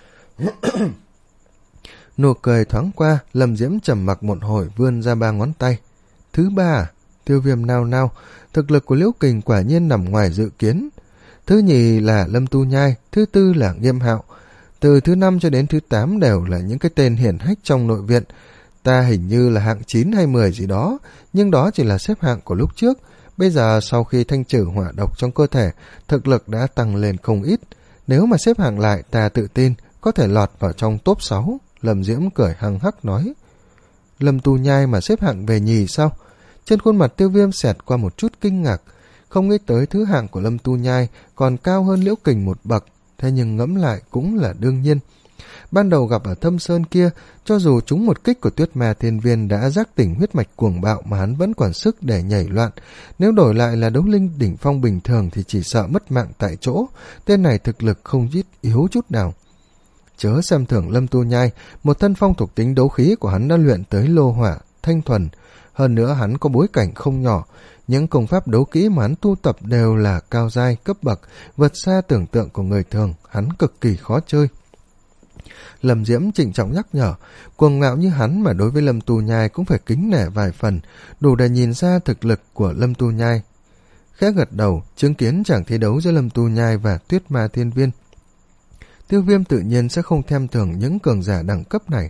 Nụ cười thoáng qua, Lâm Diễm trầm mặc một hồi vươn ra ba ngón tay. Thứ ba à? Tiêu Viêm nao nao, thực lực của Liễu Kình quả nhiên nằm ngoài dự kiến. Thứ nhì là Lâm Tu Nhai, thứ tư là Nghiêm Hạo. Từ thứ năm cho đến thứ tám đều là những cái tên hiển hách trong nội viện. Ta hình như là hạng chín hay mười gì đó, nhưng đó chỉ là xếp hạng của lúc trước. Bây giờ sau khi thanh trừ hỏa độc trong cơ thể, thực lực đã tăng lên không ít. Nếu mà xếp hạng lại, ta tự tin có thể lọt vào trong top sáu. Lâm Diễm cười hăng hắc nói. Lâm Tu Nhai mà xếp hạng về nhì sao? Trên khuôn mặt Tiêu Viêm xẹt qua một chút kinh ngạc. Không nghĩ tới thứ hạng của Lâm Tu Nhai còn cao hơn Liễu Kình một bậc. Thế nhưng ngẫm lại cũng là đương nhiên. Ban đầu gặp ở Thâm Sơn kia, cho dù chúng một kích của Tuyết Ma Thiên Viên đã giác tỉnh huyết mạch cuồng bạo mà hắn vẫn còn sức để nhảy loạn. Nếu đổi lại là đấu linh đỉnh phong bình thường thì chỉ sợ mất mạng tại chỗ. Tên này thực lực không ít yếu chút nào. Chớ xem thường Lâm Tu Nhai, một thân phong thuộc tính đấu khí của hắn đã luyện tới lô hỏa, thanh thuần. Hơn nữa hắn có bối cảnh không nhỏ. Những công pháp đấu kỹ mà hắn tu tập đều là cao giai, cấp bậc, vượt xa tưởng tượng của người thường, hắn cực kỳ khó chơi. Lâm Diễm trịnh trọng nhắc nhở, cuồng ngạo như hắn mà đối với Lâm Tu Nhai cũng phải kính nể vài phần, đủ để nhìn ra thực lực của Lâm Tu Nhai. Khẽ gật đầu, chứng kiến chàng thi đấu giữa Lâm Tu Nhai và Tuyết Ma Thiên Viên. Tiêu Viêm tự nhiên sẽ không thèm thường những cường giả đẳng cấp này.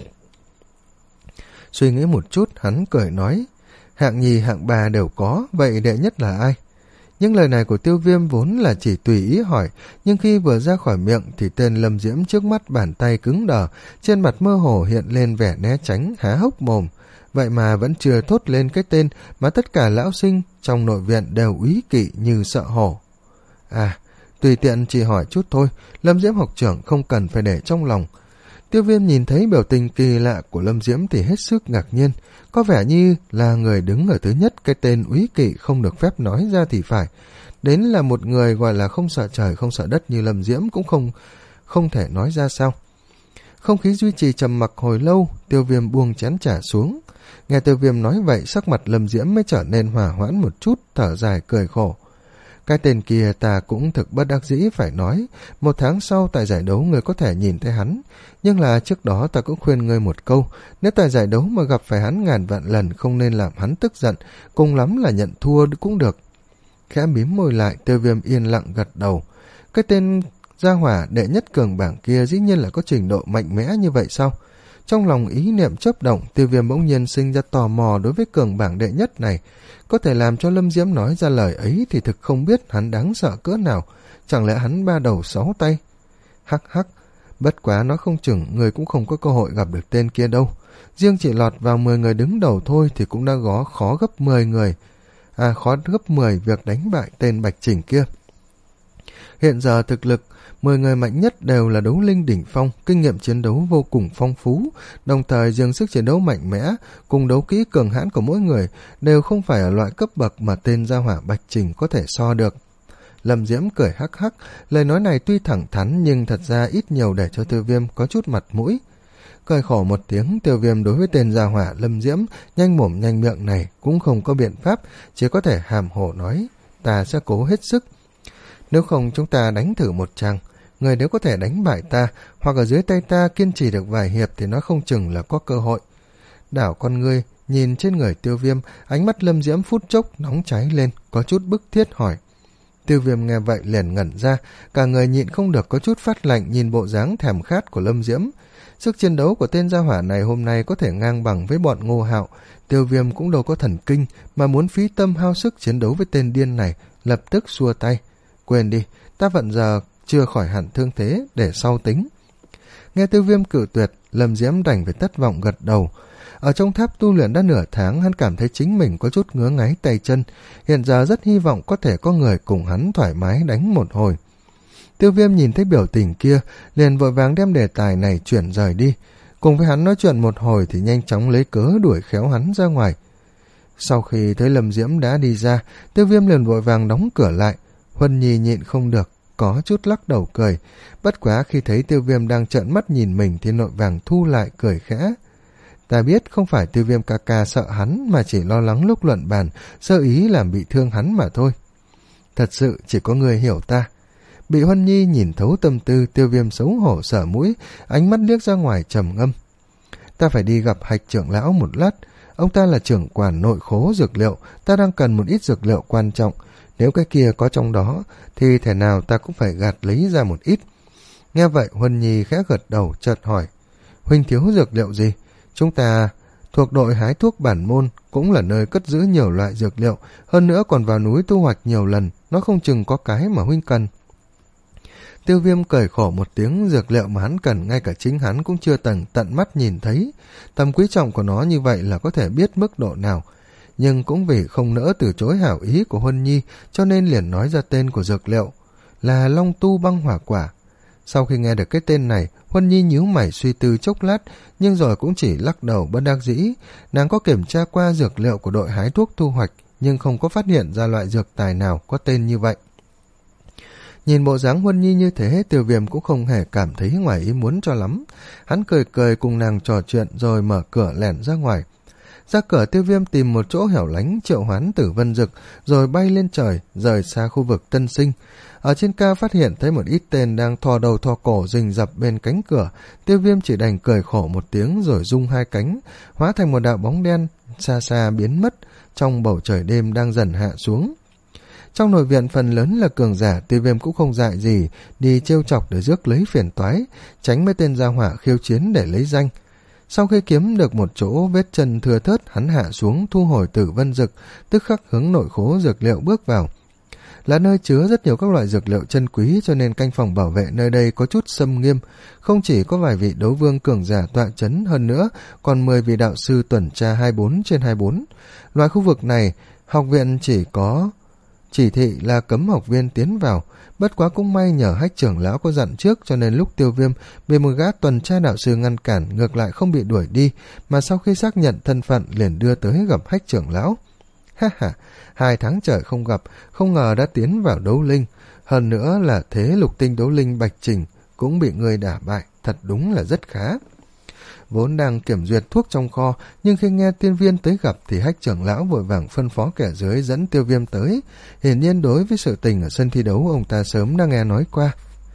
Suy nghĩ một chút, hắn cười nói, hạng nhì hạng ba đều có, vậy đệ nhất là ai? Những lời này của Tiêu Viêm vốn là chỉ tùy ý hỏi, nhưng khi vừa ra khỏi miệng thì tên Lâm Diễm trước mắt bàn tay cứng đờ, trên mặt mơ hồ hiện lên vẻ né tránh, há hốc mồm. vậy mà vẫn chưa thốt lên cái tên mà tất cả lão sinh trong nội viện đều úy kỵ như sợ hổ. À, tùy tiện chỉ hỏi chút thôi, Lâm Diễm học trưởng không cần phải để trong lòng. Tiêu Viêm nhìn thấy biểu tình kỳ lạ của Lâm Diễm thì hết sức ngạc nhiên, có vẻ như là người đứng ở thứ nhất cái tên úy kỵ không được phép nói ra thì phải. Đến là một người gọi là không sợ trời không sợ đất như Lâm Diễm cũng không không thể nói ra sao. Không khí duy trì trầm mặc hồi lâu, Tiêu Viêm buông chén trà xuống. Nghe Tiêu Viêm nói vậy, sắc mặt Lâm Diễm mới trở nên hòa hoãn một chút, thở dài cười khổ. Cái tên kia ta cũng thực bất đắc dĩ phải nói, một tháng sau tại giải đấu người có thể nhìn thấy hắn, nhưng là trước đó ta cũng khuyên ngươi một câu, nếu tại giải đấu mà gặp phải hắn ngàn vạn lần không nên làm hắn tức giận, cùng lắm là nhận thua cũng được. Khẽ mím môi lại, Tiêu Viêm yên lặng gật đầu. Cái tên gia hỏa đệ nhất cường bảng kia dĩ nhiên là có trình độ mạnh mẽ như vậy sao? Trong lòng ý niệm chớp động, Tiêu Viêm bỗng nhiên sinh ra tò mò đối với cường bảng đệ nhất này. Có thể làm cho Lâm Diễm nói ra lời ấy thì thực không biết hắn đáng sợ cỡ nào. Chẳng lẽ hắn ba đầu sáu tay? Hắc hắc, bất quá nói không chừng người cũng không có cơ hội gặp được tên kia đâu. Riêng chỉ lọt vào mười người đứng đầu thôi thì cũng đã gó khó gấp mười người. À, khó gấp mười việc đánh bại tên Bạch Chỉnh kia. Hiện giờ thực lực mười người mạnh nhất đều là đấu linh đỉnh phong, kinh nghiệm chiến đấu vô cùng phong phú, đồng thời riêng sức chiến đấu mạnh mẽ cùng đấu kỹ cường hãn của mỗi người đều không phải ở loại cấp bậc mà tên gia hỏa Bạch Trình có thể so được. Lâm Diễm cười hắc hắc, lời nói này tuy thẳng thắn nhưng thật ra ít nhiều để cho Tiêu Viêm có chút mặt mũi. Cười khổ một tiếng, Tiêu Viêm đối với tên gia hỏa Lâm Diễm nhanh mồm nhanh miệng này cũng không có biện pháp, chỉ có thể hàm hồ nói, ta sẽ cố hết sức. Nếu không chúng ta đánh thử một tràng, người nếu có thể đánh bại ta hoặc ở dưới tay ta kiên trì được vài hiệp thì nó không chừng là có cơ hội. Đảo con ngươi nhìn trên người Tiêu Viêm, ánh mắt Lâm Diễm phút chốc nóng cháy lên, có chút bức thiết hỏi. Tiêu Viêm nghe vậy liền ngẩn ra, cả người nhịn không được có chút phát lạnh nhìn bộ dáng thèm khát của Lâm Diễm. Sức chiến đấu của tên gia hỏa này hôm nay có thể ngang bằng với bọn Ngô Hạo. Tiêu Viêm cũng đâu có thần kinh mà muốn phí tâm hao sức chiến đấu với tên điên này, lập tức xua tay. Quên đi, ta vẫn giờ chưa khỏi hẳn thương thế, để sau tính. Nghe Tiêu Viêm cự tuyệt, Lâm Diễm đành phải thất vọng gật đầu. Ở trong tháp tu luyện đã nửa tháng, hắn cảm thấy chính mình có chút ngứa ngáy tay chân, hiện giờ rất hy vọng có thể có người cùng hắn thoải mái đánh một hồi. Tiêu Viêm nhìn thấy biểu tình kia, liền vội vàng đem đề tài này chuyển rời đi. Cùng với hắn nói chuyện một hồi thì nhanh chóng lấy cớ đuổi khéo hắn ra ngoài. Sau khi thấy Lâm Diễm đã đi ra, Tiêu Viêm liền vội vàng đóng cửa lại. Huân Nhi nhịn không được, có chút lắc đầu cười. Bất quá khi thấy Tiêu Viêm đang trợn mắt nhìn mình thì nội vàng thu lại cười khẽ. Ta biết không phải Tiêu Viêm ca ca sợ hắn mà chỉ lo lắng lúc luận bàn, sơ ý làm bị thương hắn mà thôi. Thật sự chỉ có người hiểu ta. Bị Huân Nhi nhìn thấu tâm tư, Tiêu Viêm xấu hổ sở mũi, ánh mắt liếc ra ngoài trầm ngâm. Ta phải đi gặp Hạch trưởng lão một lát. Ông ta là trưởng quản nội khố dược liệu, ta đang cần một ít dược liệu quan trọng. Nếu cái kia có trong đó thì thể nào ta cũng phải gạt lấy ra một ít. Nghe vậy Huân Nhi khẽ gật đầu chợt hỏi. Huynh thiếu dược liệu gì? Chúng ta thuộc đội hái thuốc bản môn, cũng là nơi cất giữ nhiều loại dược liệu, hơn nữa còn vào núi tu hoạch nhiều lần, nó không chừng có cái mà huynh cần. Tiêu Viêm cười khổ một tiếng, dược liệu mà hắn cần ngay cả chính hắn cũng chưa từng tận mắt nhìn thấy. Tầm quý trọng của nó như vậy là có thể biết mức độ nào. Nhưng cũng vì không nỡ từ chối hảo ý của Huân Nhi cho nên liền nói ra tên của dược liệu là Long Tu Băng Hỏa Quả. Sau khi nghe được cái tên này, Huân Nhi nhíu mày suy tư chốc lát, nhưng rồi cũng chỉ lắc đầu bất đắc dĩ. Nàng có kiểm tra qua dược liệu của đội hái thuốc thu hoạch, nhưng không có phát hiện ra loại dược tài nào có tên như vậy. Nhìn bộ dáng Huân Nhi như thế, Tiêu Viêm cũng không hề cảm thấy ngoài ý muốn cho lắm. Hắn cười cười cùng nàng trò chuyện rồi mở cửa lẻn ra ngoài. Ra cửa, Tiêu Viêm tìm một chỗ hẻo lánh triệu hoán Tử Vân Dực, rồi bay lên trời, rời xa khu vực Tân Sinh. Ở trên cao phát hiện thấy một ít tên đang thò đầu thò cổ rình rập bên cánh cửa. Tiêu Viêm chỉ đành cười khổ một tiếng rồi rung hai cánh, hóa thành một đạo bóng đen, xa xa biến mất trong bầu trời đêm đang dần hạ xuống. Trong nội viện phần lớn là cường giả, Tiêu Viêm cũng không dại gì đi trêu chọc để rước lấy phiền toái, tránh mấy tên gia hỏa khiêu chiến để lấy danh. Sau khi kiếm được một chỗ vết chân thưa thớt, hắn hạ xuống thu hồi Tử Vân Dực, tức khắc hướng nội khố dược liệu bước vào. Là nơi chứa rất nhiều các loại dược liệu chân quý, cho nên canh phòng bảo vệ nơi đây có chút xâm nghiêm. Không chỉ có vài vị đấu vương cường giả tọa chấn, hơn nữa còn mười vị đạo sư tuần tra hai mươi bốn trên hai mươi bốn. Loại khu vực này, học viện chỉ có chỉ thị là cấm học viên tiến vào. Bất quá cũng may nhờ Hách trưởng lão có dặn trước, cho nên lúc Tiêu Viêm bị một gã tuần tra đạo sư ngăn cản, ngược lại không bị đuổi đi, mà sau khi xác nhận thân phận liền đưa tới gặp Hách trưởng lão. Ha ha, hai tháng trời không gặp, không ngờ đã tiến vào đấu linh, hơn nữa là thế lục tinh đấu linh Bạch Trình cũng bị người đả bại, thật đúng là rất khá. Vốn đang kiểm duyệt thuốc trong kho, nhưng khi nghe Tiên Viên tới gặp thì Hách trưởng lão vội vàng phân phó kẻ dưới dẫn Tiêu Viêm tới. Hiển nhiên đối với sự tình ở sân thi đấu ông ta sớm đã nghe nói qua.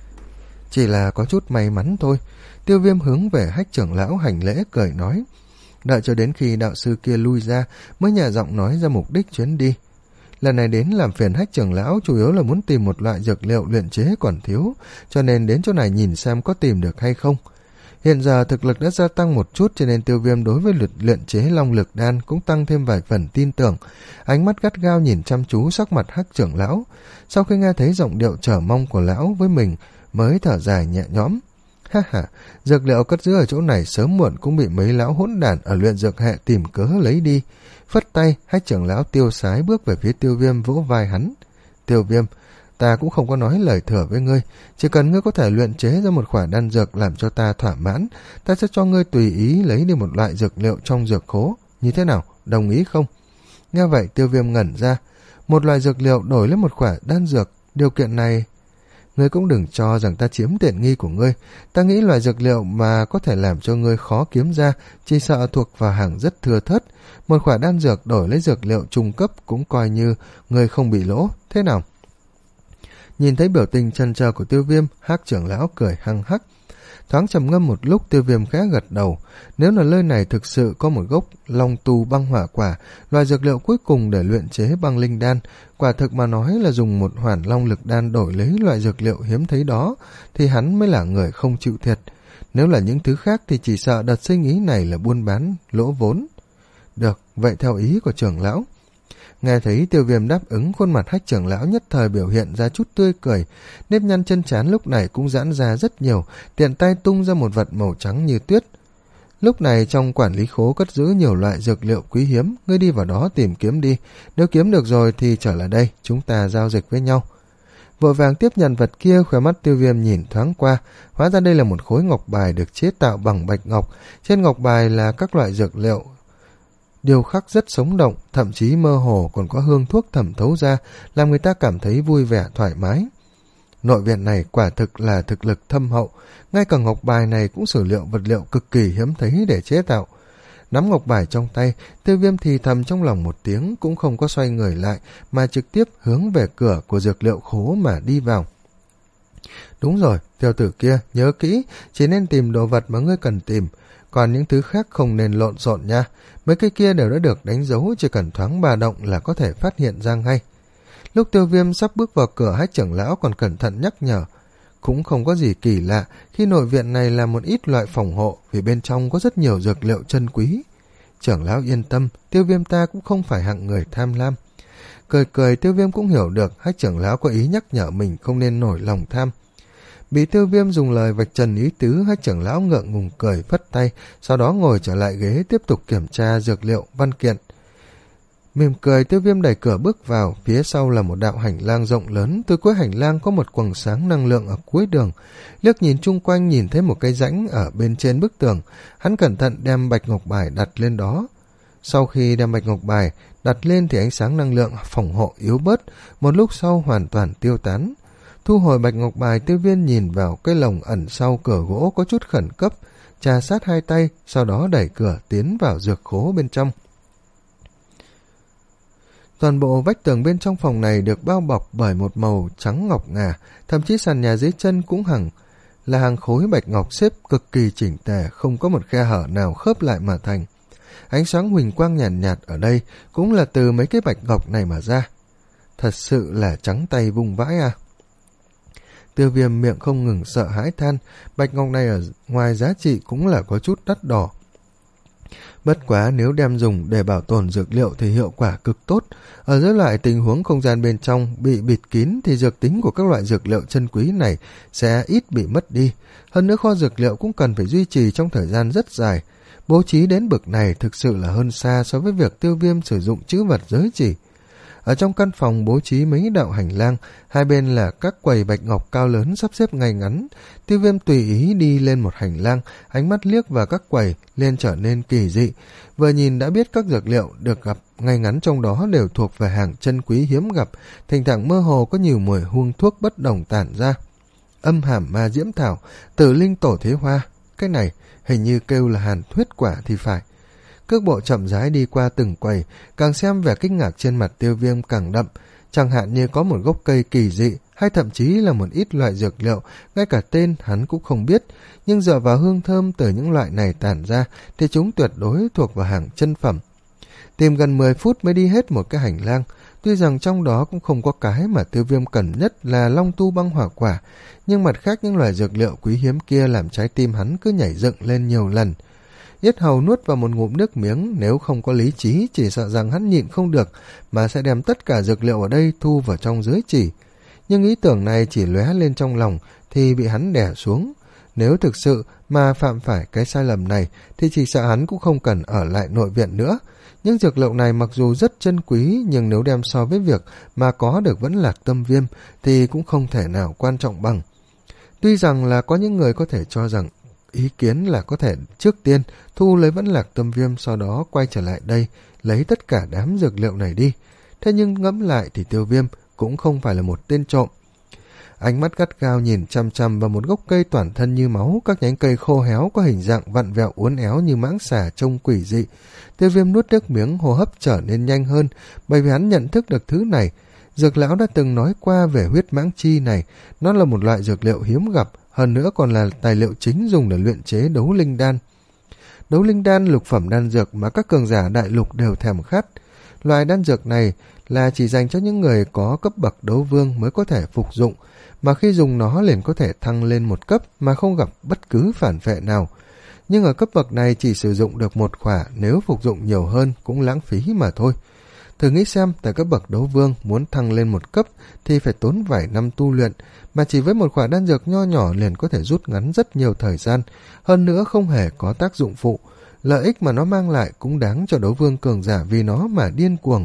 Chỉ là có chút may mắn thôi. Tiêu Viêm hướng về Hách trưởng lão hành lễ cười nói. Đợi cho đến khi đạo sư kia lui ra mới nhẹ giọng nói ra mục đích chuyến đi. Lần này đến làm phiền Hách trưởng lão chủ yếu là muốn tìm một loại dược liệu luyện chế còn thiếu, cho nên đến chỗ này nhìn xem có tìm được hay không. Hiện giờ thực lực đã gia tăng một chút, cho nên Tiêu Viêm đối với luật luyện chế long lực đan cũng tăng thêm vài phần tin tưởng. Ánh mắt gắt gao nhìn chăm chú sắc mặt Hách trưởng lão. Sau khi nghe thấy giọng điệu chờ mong của lão với mình mới thở dài nhẹ nhõm. Ha ha, dược liệu cất giữ ở chỗ này sớm muộn cũng bị mấy lão hỗn đản ở luyện dược hệ tìm cớ lấy đi. Phất tay, Hách trưởng lão tiêu sái bước về phía Tiêu Viêm vỗ vai hắn. Tiêu Viêm, ta cũng không có nói lời thừa với ngươi, chỉ cần ngươi có thể luyện chế ra một khoản đan dược làm cho ta thỏa mãn, ta sẽ cho ngươi tùy ý lấy đi một loại dược liệu trong dược khố. Như thế nào, đồng ý không? Nghe vậy Tiêu Viêm ngẩn ra. Một loại dược liệu đổi lấy một khoản đan dược, điều kiện này... Ngươi cũng đừng cho rằng ta chiếm tiện nghi của ngươi. Ta nghĩ loại dược liệu mà có thể làm cho ngươi khó kiếm ra chỉ sợ thuộc vào hàng rất thưa thớt. Một khoản đan dược đổi lấy dược liệu trung cấp cũng coi như ngươi không bị lỗ. Thế nào? Nhìn thấy biểu tình chần chờ của Tiêu Viêm, Hách trưởng lão cười hăng hắc. Thoáng trầm ngâm một lúc, Tiêu Viêm khẽ gật đầu. Nếu là nơi này thực sự có một gốc long tu băng hỏa quả, loại dược liệu cuối cùng để luyện chế băng linh đan, quả thực mà nói là dùng một hoàn long lực đan đổi lấy loại dược liệu hiếm thấy đó, thì hắn mới là người không chịu thiệt. Nếu là những thứ khác thì chỉ sợ đợt sinh ý này là buôn bán, lỗ vốn. Được, vậy theo ý của trưởng lão. Nghe thấy Tiêu Viêm đáp ứng, khuôn mặt Hách trưởng lão nhất thời biểu hiện ra chút tươi cười, nếp nhăn chân trán lúc này cũng giãn ra rất nhiều, tiện tay tung ra một vật màu trắng như tuyết. Lúc này trong quản lý khố cất giữ nhiều loại dược liệu quý hiếm, ngươi đi vào đó tìm kiếm đi, nếu kiếm được rồi thì trở lại đây, chúng ta giao dịch với nhau. Vội vàng tiếp nhận vật kia, khóe mắt Tiêu Viêm nhìn thoáng qua, hóa ra đây là một khối ngọc bài được chế tạo bằng bạch ngọc, trên ngọc bài là các loại dược liệu điều khắc rất sống động, thậm chí mơ hồ còn có hương thuốc thẩm thấu ra, làm người ta cảm thấy vui vẻ thoải mái. Nội viện này quả thực là thực lực thâm hậu, ngay cả ngọc bài này cũng sử liệu vật liệu cực kỳ hiếm thấy để chế tạo. Nắm ngọc bài trong tay, Tiêu Viêm thì thầm trong lòng một tiếng, cũng không có xoay người lại, mà trực tiếp hướng về cửa của dược liệu khố mà đi vào. Đúng rồi, tiểu tử kia, nhớ kỹ, chỉ nên tìm đồ vật mà ngươi cần tìm, còn những thứ khác không nên lộn xộn nha. Mấy cái kia đều đã được đánh dấu, chỉ cần thoáng bà động là có thể phát hiện ra ngay. Lúc Tiêu Viêm sắp bước vào cửa, Hách trưởng lão còn cẩn thận nhắc nhở. Cũng không có gì kỳ lạ khi nội viện này là một ít loại phòng hộ, vì bên trong có rất nhiều dược liệu chân quý. Trưởng lão yên tâm, Tiêu Viêm ta cũng không phải hạng người tham lam. Cười cười, Tiêu Viêm cũng hiểu được Hách trưởng lão có ý nhắc nhở mình không nên nổi lòng tham. Bị Tiêu Viêm dùng lời vạch trần ý tứ, Hách trưởng lão ngượng ngùng cười phất tay, sau đó ngồi trở lại ghế tiếp tục kiểm tra dược liệu văn kiện. Mỉm cười, Tiêu Viêm đẩy cửa bước vào, phía sau là một đạo hành lang rộng lớn, từ cuối hành lang có một quầng sáng năng lượng ở cuối đường. Liếc nhìn chung quanh nhìn thấy một cái rãnh ở bên trên bức tường, hắn cẩn thận đem bạch ngọc bài đặt lên đó. Sau khi đem bạch ngọc bài đặt lên thì ánh sáng năng lượng phòng hộ yếu bớt, một lúc sau hoàn toàn tiêu tán. Thu hồi bạch ngọc bài, Tiêu Viêm nhìn vào cái lồng ẩn sau cửa gỗ có chút khẩn cấp, trà sát hai tay, sau đó đẩy cửa tiến vào dược khố bên trong. Toàn bộ vách tường bên trong phòng này được bao bọc bởi một màu trắng ngọc ngà, thậm chí sàn nhà dưới chân cũng hằng là hàng khối bạch ngọc xếp cực kỳ chỉnh tề, không có một khe hở nào khớp lại mà thành. Ánh sáng huỳnh quang nhàn nhạt, nhạt ở đây cũng là từ mấy cái bạch ngọc này mà ra. Thật sự là trắng tay vung vãi à. Tiêu Viêm miệng không ngừng sợ hãi than, bạch ngọc này ở ngoài giá trị cũng là có chút đắt đỏ. Bất quá nếu đem dùng để bảo tồn dược liệu thì hiệu quả cực tốt. Ở dưới loại tình huống không gian bên trong bị bịt kín thì dược tính của các loại dược liệu chân quý này sẽ ít bị mất đi. Hơn nữa kho dược liệu cũng cần phải duy trì trong thời gian rất dài. Bố trí đến bực này thực sự là hơn xa so với việc Tiêu Viêm sử dụng trữ vật giới chỉ. Ở trong căn phòng bố trí mấy đạo hành lang, hai bên là các quầy bạch ngọc cao lớn sắp xếp ngay ngắn. Tiêu Viêm tùy ý đi lên một hành lang, ánh mắt liếc vào các quầy liền trở nên kỳ dị. Vừa nhìn đã biết các dược liệu được gặp ngay ngắn trong đó đều thuộc về hàng chân quý hiếm gặp, thỉnh thoảng mơ hồ có nhiều mùi hương thuốc bất đồng tản ra. Âm hàm ma diễm thảo, tử linh tổ thế hoa, cái này hình như kêu là hàn huyết quả thì phải. Cước bộ chậm rãi đi qua từng quầy, càng xem vẻ kinh ngạc trên mặt Tiêu Viêm càng đậm, chẳng hạn như có một gốc cây kỳ dị, hay thậm chí là một ít loại dược liệu, ngay cả tên hắn cũng không biết, nhưng dựa vào hương thơm từ những loại này tản ra thì chúng tuyệt đối thuộc vào hàng chân phẩm. Tìm gần mười phút mới đi hết một cái hành lang, tuy rằng trong đó cũng không có cái mà Tiêu Viêm cần nhất là long tu băng hỏa quả, nhưng mặt khác những loại dược liệu quý hiếm kia làm trái tim hắn cứ nhảy dựng lên nhiều lần. Yết hầu nuốt vào một ngụm nước miếng, nếu không có lý trí chỉ sợ rằng hắn nhịn không được mà sẽ đem tất cả dược liệu ở đây thu vào trong giới chỉ. Nhưng ý tưởng này chỉ lóe lên trong lòng thì bị hắn đè xuống. Nếu thực sự mà phạm phải cái sai lầm này thì chỉ sợ hắn cũng không cần ở lại nội viện nữa. Những dược liệu này mặc dù rất chân quý, nhưng nếu đem so với việc mà có được Vẫn Lạc Tâm Viêm thì cũng không thể nào quan trọng bằng. Tuy rằng là có những người có thể cho rằng ý kiến là có thể trước tiên thu lấy Vẫn Lạc Tâm Viêm, sau đó quay trở lại đây lấy tất cả đám dược liệu này đi. Thế nhưng ngẫm lại thì Tiêu Viêm cũng không phải là một tên trộm. Ánh mắt gắt gao nhìn chăm chăm vào một gốc cây toàn thân như máu, các nhánh cây khô héo có hình dạng vặn vẹo uốn éo như mãng xà trông quỷ dị. Tiêu Viêm nuốt nước miếng, hô hấp trở nên nhanh hơn, bởi vì hắn nhận thức được thứ này. Dược lão đã từng nói qua về huyết mãng chi này, nó là một loại dược liệu hiếm gặp, hơn nữa còn là tài liệu chính dùng để luyện chế đấu linh đan. Đấu linh đan lục phẩm đan dược mà các cường giả đại lục đều thèm khát. Loại đan dược này là chỉ dành cho những người có cấp bậc đấu vương mới có thể phục dụng, mà khi dùng nó liền có thể thăng lên một cấp mà không gặp bất cứ phản vệ nào. Nhưng ở cấp bậc này chỉ sử dụng được một khỏa, nếu phục dụng nhiều hơn cũng lãng phí mà thôi. Thử nghĩ xem, tại cấp bậc đấu vương muốn thăng lên một cấp thì phải tốn vài năm tu luyện, mà chỉ với một khỏa đan dược nho nhỏ liền có thể rút ngắn rất nhiều thời gian, hơn nữa không hề có tác dụng phụ. Lợi ích mà nó mang lại cũng đáng cho đấu vương cường giả vì nó mà điên cuồng.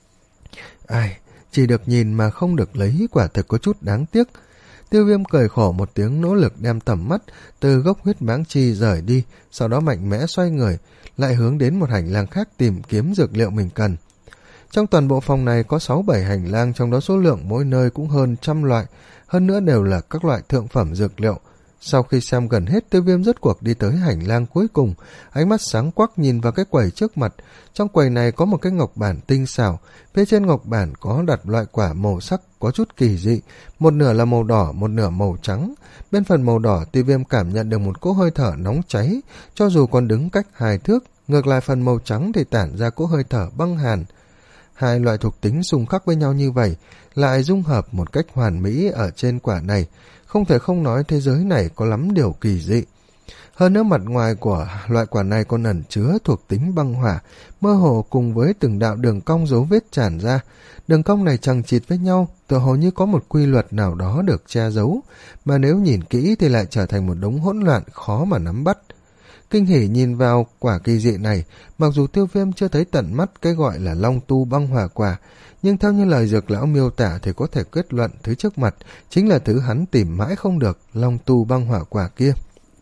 Ai, chỉ được nhìn mà không được lấy, quả thực có chút đáng tiếc. Tiêu Viêm cười khổ một tiếng, nỗ lực đem tầm mắt từ gốc huyết mãng chi rời đi, sau đó mạnh mẽ xoay người, lại hướng đến một hành lang khác tìm kiếm dược liệu mình cần. Trong toàn bộ phòng này có sáu bảy hành lang, trong đó số lượng mỗi nơi cũng hơn trăm loại, hơn nữa đều là các loại thượng phẩm dược liệu. Sau khi xem gần hết, Tiêu Viêm rốt cuộc đi tới hành lang cuối cùng, ánh mắt sáng quắc nhìn vào cái quầy trước mặt. Trong quầy này có một cái ngọc bản tinh xảo, phía trên ngọc bản có đặt loại quả màu sắc có chút kỳ dị, một nửa là màu đỏ, một nửa màu trắng. Bên phần màu đỏ, Tiêu Viêm cảm nhận được một cỗ hơi thở nóng cháy, cho dù còn đứng cách hai thước, ngược lại phần màu trắng thì tản ra cỗ hơi thở băng hàn. Hai loại thuộc tính xung khắc với nhau như vậy, lại dung hợp một cách hoàn mỹ ở trên quả này. Không thể không nói thế giới này có lắm điều kỳ dị. Hơn nữa mặt ngoài của loại quả này còn ẩn chứa thuộc tính băng hỏa, mơ hồ cùng với từng đạo đường cong dấu vết tràn ra. Đường cong này chằng chịt với nhau, tựa hồ như có một quy luật nào đó được che giấu, mà nếu nhìn kỹ thì lại trở thành một đống hỗn loạn khó mà nắm bắt. Kinh hỉ nhìn vào quả kỳ dị này, mặc dù Tiêu Viêm chưa thấy tận mắt cái gọi là long tu băng hỏa quả, nhưng theo như lời dược lão miêu tả thì có thể kết luận thứ trước mặt chính là thứ hắn tìm mãi không được, long tu băng hỏa quả kia.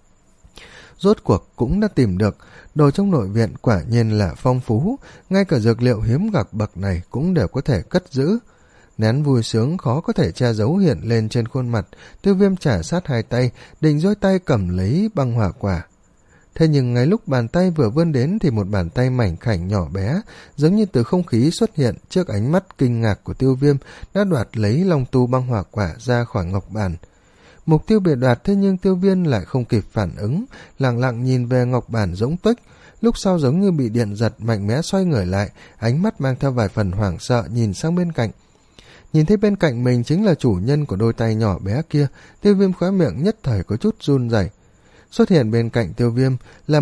Rốt cuộc cũng đã tìm được, đồ trong nội viện quả nhiên là phong phú, ngay cả dược liệu hiếm gặp bậc này cũng đều có thể cất giữ. Nén vui sướng khó có thể che giấu hiện lên trên khuôn mặt, Tiêu Viêm trả sát hai tay, định dối tay cầm lấy băng hỏa quả. Thế nhưng ngay lúc bàn tay vừa vươn đến thì một bàn tay mảnh khảnh nhỏ bé, giống như từ không khí xuất hiện trước ánh mắt kinh ngạc của Tiêu Viêm, đã đoạt lấy long tu băng hỏa quả ra khỏi ngọc bàn. Mục tiêu bị đoạt, thế nhưng Tiêu Viêm lại không kịp phản ứng, lặng lặng nhìn về ngọc bàn rỗng tuếch, lúc sau giống như bị điện giật mạnh mẽ xoay người lại, ánh mắt mang theo vài phần hoảng sợ nhìn sang bên cạnh. Nhìn thấy bên cạnh mình chính là chủ nhân của đôi tay nhỏ bé kia, Tiêu Viêm khóe miệng nhất thời có chút run rẩy. Xuất hiện bên cạnh Tiêu Viêm là một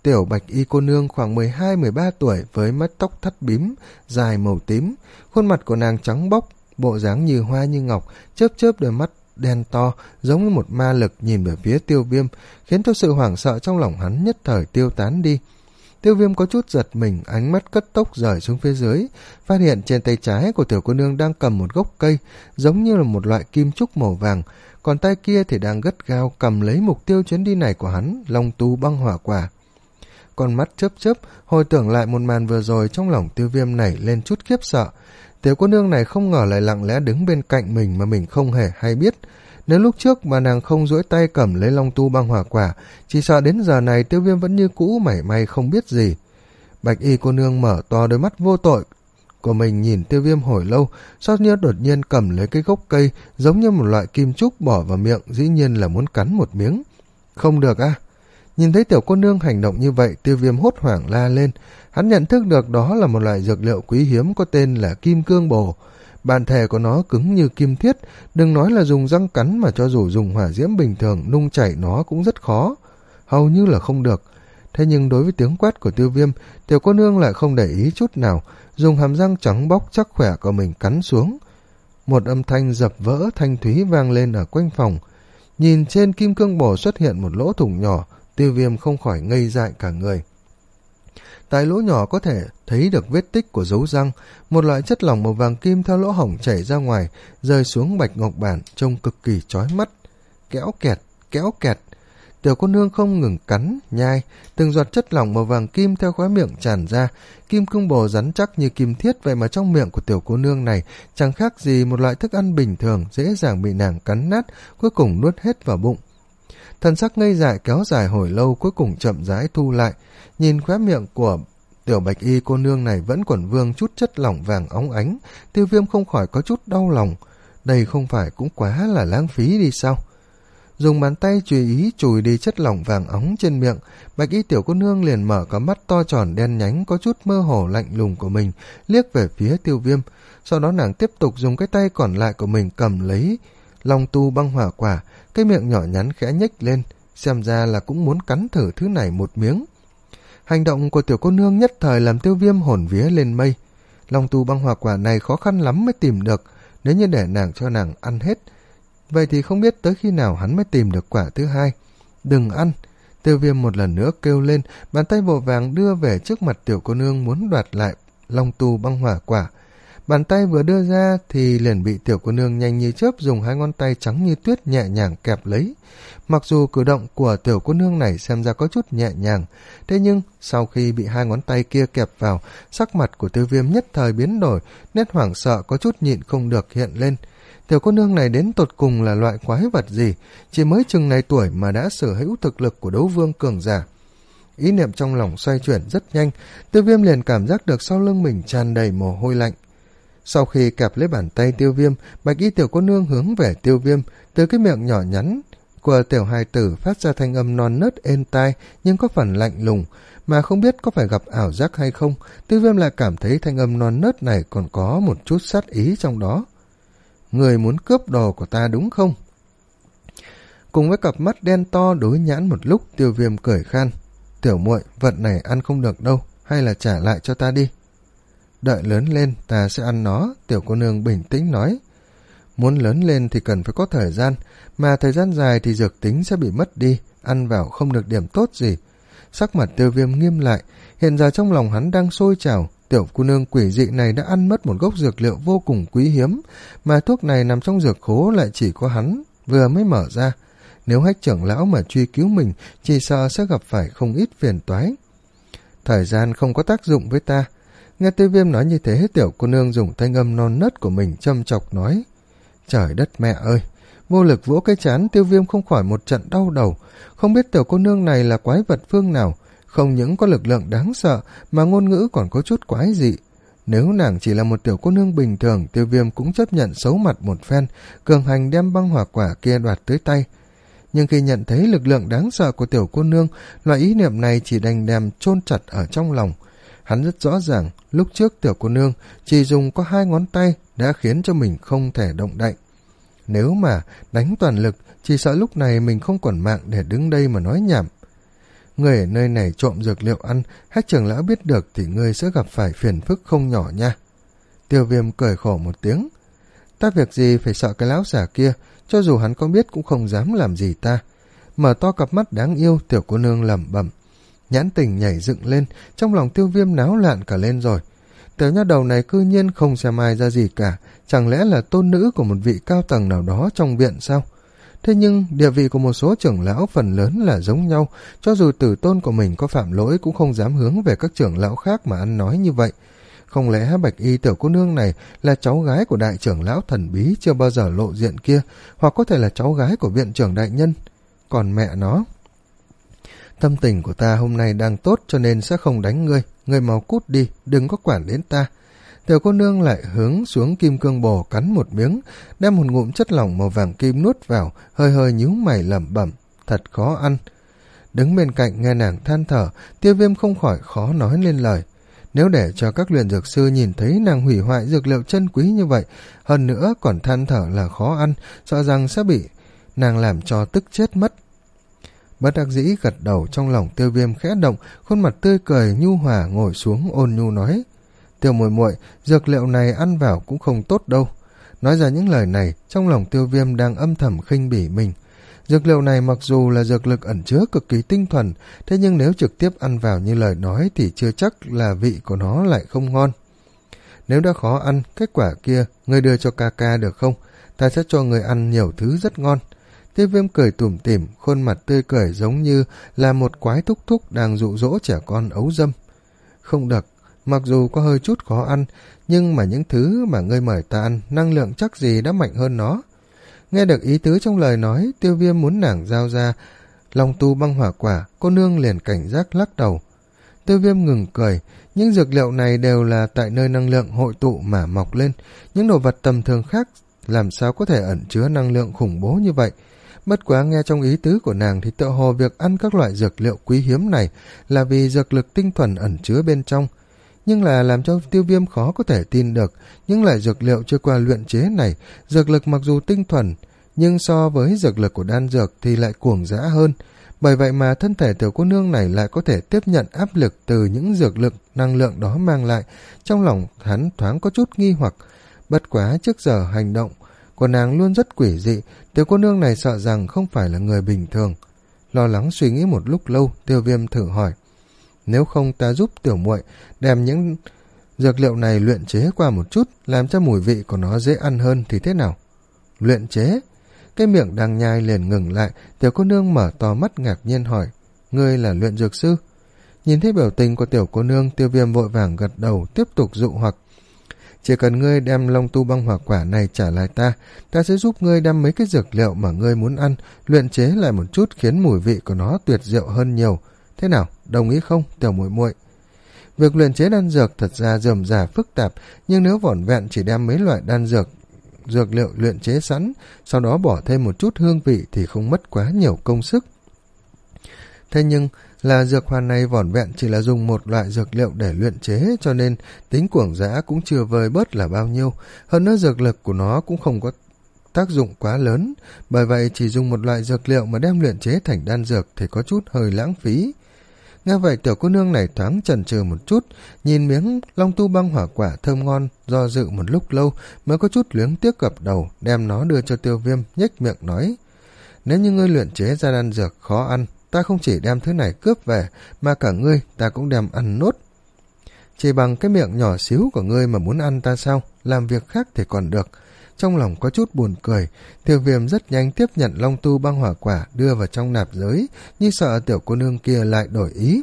tiểu bạch y cô nương khoảng mười hai mười ba tuổi với mái tóc thắt bím, dài màu tím. Khuôn mặt của nàng trắng bóc, bộ dáng như hoa như ngọc, chớp chớp đôi mắt đen to, giống như một ma lực nhìn về phía Tiêu Viêm, khiến cho sự hoảng sợ trong lòng hắn nhất thời tiêu tán đi. Tiêu Viêm có chút giật mình, ánh mắt cất tốc rời xuống phía dưới, phát hiện trên tay trái của tiểu cô nương đang cầm một gốc cây, giống như là một loại kim trúc màu vàng, còn tay kia thì đang gắt gao cầm lấy mục tiêu chuyến đi này của hắn, Long Tu băng hỏa quả. Con mắt chớp chớp, hồi tưởng lại một màn vừa rồi, trong lòng Tiêu Viêm nảy lên chút khiếp sợ. Tiểu cô nương này không ngờ lại lặng lẽ đứng bên cạnh mình mà mình không hề hay biết. Nếu lúc trước mà nàng không duỗi tay cầm lấy Long Tu băng hỏa quả, chỉ sợ đến giờ này Tiêu Viêm vẫn như cũ mảy may không biết gì. Bạch y cô nương mở to đôi mắt vô tội của mình nhìn Tiêu Viêm hồi lâu, sau đó đột nhiên cầm lấy cái gốc cây giống như một loại kim trúc bỏ vào miệng, dĩ nhiên là muốn cắn một miếng. Không được à? Nhìn thấy tiểu cô nương hành động như vậy, Tiêu Viêm hốt hoảng la lên. Hắn nhận thức được đó là một loại dược liệu quý hiếm có tên là kim cương bồ. Bản thể của nó cứng như kim thiết, đừng nói là dùng răng cắn mà cho dù dùng hỏa diễm bình thường nung chảy nó cũng rất khó, hầu như là không được. Thế nhưng đối với tiếng quát của Tiêu Viêm, tiểu cô nương lại không để ý chút nào, dùng hàm răng trắng bóc chắc khỏe của mình cắn xuống. Một âm thanh dập vỡ thanh thúy vang lên ở quanh phòng. Nhìn trên kim cương bồ xuất hiện một lỗ thủng nhỏ, Tiêu Viêm không khỏi ngây dại cả người. Tại lỗ nhỏ có thể thấy được vết tích của dấu răng, một loại chất lỏng màu vàng kim theo lỗ hổng chảy ra ngoài, rơi xuống bạch ngọc bản trông cực kỳ chói mắt. Kéo kẹt, kéo kẹt. Tiểu cô nương không ngừng cắn, nhai, từng giọt chất lỏng màu vàng kim theo khóe miệng tràn ra, kim cương bồ rắn chắc như kim thiết, vậy mà trong miệng của tiểu cô nương này chẳng khác gì một loại thức ăn bình thường, dễ dàng bị nàng cắn nát, cuối cùng nuốt hết vào bụng. Thần sắc ngây dại kéo dài hồi lâu, cuối cùng chậm rãi thu lại, nhìn khóe miệng của tiểu bạch y cô nương này vẫn còn vương chút chất lỏng vàng óng ánh, Tiêu Viêm không khỏi có chút đau lòng. Đây không phải cũng quá là lãng phí đi sao? Dùng bàn tay tùy ý chùi đi chất lỏng vàng óng trên miệng, bạch y tiểu cô nương liền mở cả mắt to tròn đen nhánh có chút mơ hồ lạnh lùng của mình, liếc về phía Tiêu Viêm. Sau đó nàng tiếp tục dùng cái tay còn lại của mình cầm lấy Long Tu băng hỏa quả, cái miệng nhỏ nhắn khẽ nhếch lên, xem ra là cũng muốn cắn thử thứ này một miếng. Hành động của tiểu cô nương nhất thời làm Tiêu Viêm hồn vía lên mây. Long Tu băng hỏa quả này khó khăn lắm mới tìm được, nếu như để nàng cho nàng ăn hết, vậy thì không biết tới khi nào hắn mới tìm được quả thứ hai. Đừng ăn! Tiêu Viêm một lần nữa kêu lên, bàn tay vội vàng đưa về trước mặt tiểu cô nương muốn đoạt lại Long Tu băng hỏa quả. Bàn tay vừa đưa ra thì liền bị tiểu cô nương nhanh như chớp dùng hai ngón tay trắng như tuyết nhẹ nhàng kẹp lấy. Mặc dù cử động của tiểu cô nương này xem ra có chút nhẹ nhàng, thế nhưng sau khi bị hai ngón tay kia kẹp vào, sắc mặt của Tiêu Viêm nhất thời biến đổi, nét hoảng sợ có chút nhịn không được hiện lên. Tiểu cô nương này đến tột cùng là loại quái vật gì, chỉ mới chừng này tuổi mà đã sở hữu thực lực của đấu vương cường giả. Ý niệm trong lòng xoay chuyển rất nhanh, Tiêu Viêm liền cảm giác được sau lưng mình tràn đầy mồ hôi lạnh. Sau khi kẹp lấy bàn tay Tiêu Viêm, bạch y tiểu cô nương hướng về Tiêu Viêm, từ cái miệng nhỏ nhắn của tiểu hài tử phát ra thanh âm non nớt êm tai nhưng có phần lạnh lùng, mà không biết có phải gặp ảo giác hay không, Tiêu Viêm lại cảm thấy thanh âm non nớt này còn có một chút sát ý trong đó. Người muốn cướp đồ của ta đúng không? Cùng với cặp mắt đen to đối nhãn một lúc, Tiêu Viêm cười khan. Tiểu muội, vật này ăn không được đâu, hay là trả lại cho ta đi. Đợi lớn lên ta sẽ ăn nó, tiểu cô nương bình tĩnh nói. Muốn lớn lên thì cần phải có thời gian, mà thời gian dài thì dược tính sẽ bị mất đi, ăn vào không được điểm tốt gì. Sắc mặt Tiêu Viêm nghiêm lại, hiện giờ trong lòng hắn đang sôi trào. Tiểu cô nương quỷ dị này đã ăn mất một gốc dược liệu vô cùng quý hiếm, mà thuốc này nằm trong dược khố lại chỉ có hắn vừa mới mở ra. Nếu Hách trưởng lão mà truy cứu mình, chỉ sợ sẽ gặp phải không ít phiền toái. Thời gian không có tác dụng với ta. Nghe Tiêu Viêm nói như thế, tiểu cô nương dùng thanh âm non nớt của mình châm chọc nói. Trời đất mẹ ơi! Vô lực vỗ cái trán, Tiêu Viêm không khỏi một trận đau đầu. Không biết tiểu cô nương này là quái vật phương nào, không những có lực lượng đáng sợ mà ngôn ngữ còn có chút quái dị. Nếu nàng chỉ là một tiểu cô nương bình thường, Tiêu Viêm cũng chấp nhận xấu mặt một phen, cường hành đem băng hỏa quả kia đoạt tới tay. Nhưng khi nhận thấy lực lượng đáng sợ của tiểu cô nương, loại ý niệm này chỉ đành đem chôn chặt ở trong lòng. Hắn rất rõ ràng, lúc trước tiểu cô nương chỉ dùng có hai ngón tay đã khiến cho mình không thể động đậy. Nếu mà đánh toàn lực, chỉ sợ lúc này mình không còn mạng để đứng đây mà nói nhảm. ngươi ở nơi này trộm dược liệu ăn, Hách trưởng lão biết được thì ngươi sẽ gặp phải phiền phức không nhỏ nha. Tiêu Viêm cười khổ một tiếng. Ta việc gì phải sợ cái lão giả kia, cho dù hắn có biết cũng không dám làm gì ta. Mở to cặp mắt đáng yêu, tiểu cô nương lẩm bẩm. Nhãn tình nhảy dựng lên, trong lòng Tiêu Viêm náo loạn cả lên rồi. Tiểu nha đầu này cư nhiên không xem ai ra gì cả, chẳng lẽ là tôn nữ của một vị cao tầng nào đó trong viện sao? Thế nhưng địa vị của một số trưởng lão phần lớn là giống nhau, cho dù tử tôn của mình có phạm lỗi cũng không dám hướng về các trưởng lão khác mà ăn nói như vậy. Không lẽ bạch y tiểu cô nương này là cháu gái của đại trưởng lão thần bí chưa bao giờ lộ diện kia, hoặc có thể là cháu gái của viện trưởng đại nhân? Còn mẹ nó... Tâm tình của ta hôm nay đang tốt cho nên sẽ không đánh ngươi, ngươi mau cút đi, đừng có quản đến ta. Tiểu cô nương lại hướng xuống kim cương bồ cắn một miếng, đem một ngụm chất lỏng màu vàng kim nuốt vào, hơi hơi nhíu mày lẩm bẩm, thật khó ăn. Đứng bên cạnh nghe nàng than thở, Tiêu Viêm không khỏi khó nói lên lời. Nếu để cho các luyện dược sư nhìn thấy nàng hủy hoại dược liệu chân quý như vậy, hơn nữa còn than thở là khó ăn, sợ rằng sẽ bị nàng làm cho tức chết mất. Bất đắc dĩ gật đầu, trong lòng Tiêu Viêm khẽ động, khuôn mặt tươi cười nhu hòa ngồi xuống ôn nhu nói: Tiêu muội muội, dược liệu này ăn vào cũng không tốt đâu. Nói ra những lời này, trong lòng Tiêu Viêm đang âm thầm khinh bỉ mình. Dược liệu này mặc dù là dược lực ẩn chứa cực kỳ tinh thuần, thế nhưng nếu trực tiếp ăn vào như lời nói thì chưa chắc là vị của nó lại không ngon. Nếu đã khó ăn, kết quả kia, ngươi đưa cho ca ca được không? Ta sẽ cho người ăn nhiều thứ rất ngon. Tiêu Viêm cười tủm tỉm, khuôn mặt tươi cười giống như là một quái thúc thúc đang dụ dỗ trẻ con ấu dâm. Không được, mặc dù có hơi chút khó ăn, nhưng mà những thứ mà ngươi mời ta ăn, năng lượng chắc gì đã mạnh hơn nó. Nghe được ý tứ trong lời nói, Tiêu Viêm muốn nàng giao ra long tu băng hỏa quả, cô nương liền cảnh giác lắc đầu. Tiêu Viêm ngừng cười, những dược liệu này đều là tại nơi năng lượng hội tụ mà mọc lên, những đồ vật tầm thường khác làm sao có thể ẩn chứa năng lượng khủng bố như vậy. Bất quá nghe trong ý tứ của nàng thì tựa hồ việc ăn các loại dược liệu quý hiếm này là vì dược lực tinh thuần ẩn chứa bên trong. Nhưng là làm cho Tiêu Viêm khó có thể tin được, những loại dược liệu chưa qua luyện chế này, dược lực mặc dù tinh thuần, nhưng so với dược lực của đan dược thì lại cuồng dã hơn. Bởi vậy mà thân thể tiểu cô nương này lại có thể tiếp nhận áp lực từ những dược lực năng lượng đó mang lại. Trong lòng hắn thoáng có chút nghi hoặc. Bất quá trước giờ hành động của nàng luôn rất quỷ dị, tiểu cô nương này sợ rằng không phải là người bình thường. Lo lắng suy nghĩ một lúc lâu, Tiêu Viêm thử hỏi: Nếu không ta giúp tiểu muội đem những dược liệu này luyện chế qua một chút, làm cho mùi vị của nó dễ ăn hơn thì thế nào? Luyện chế? Cái miệng đang nhai liền ngừng lại, tiểu cô nương mở to mắt ngạc nhiên hỏi: Ngươi là luyện dược sư? Nhìn thấy biểu tình của tiểu cô nương, Tiêu Viêm vội vàng gật đầu, tiếp tục dụ hoặc: Chỉ cần ngươi đem long tu băng hỏa quả này trả lại ta, ta sẽ giúp ngươi đem mấy cái dược liệu mà ngươi muốn ăn, luyện chế lại một chút khiến mùi vị của nó tuyệt diệu hơn nhiều. Thế nào, đồng ý không, tiểu muội muội? Việc luyện chế đan dược thật ra rườm rà phức tạp, nhưng nếu vỏn vẹn chỉ đem mấy loại đan dược, dược liệu luyện chế sẵn, sau đó bỏ thêm một chút hương vị thì không mất quá nhiều công sức. Thế nhưng là dược hoàn này vỏn vẹn chỉ là dùng một loại dược liệu để luyện chế, cho nên tính cuồng dã cũng chưa vơi bớt là bao nhiêu. Hơn nữa dược lực của nó cũng không có tác dụng quá lớn, bởi vậy chỉ dùng một loại dược liệu mà đem luyện chế thành đan dược thì có chút hơi lãng phí. Nghe vậy tiểu cô nương này thoáng chần chừ một chút, nhìn miếng long tu băng hỏa quả thơm ngon, do dự một lúc lâu mới có chút luyến tiếc gật đầu, đem nó đưa cho Tiêu Viêm, nhếch miệng nói: Nếu như ngươi luyện chế ra đan dược khó ăn, ta không chỉ đem thứ này cướp về, mà cả ngươi ta cũng đem ăn nốt. Chỉ bằng cái miệng nhỏ xíu của ngươi mà muốn ăn ta sao? Làm việc khác thì còn được. Trong lòng có chút buồn cười, Tiêu Viêm rất nhanh tiếp nhận long tu băng hỏa quả đưa vào trong nạp giới, như sợ tiểu cô nương kia lại đổi ý.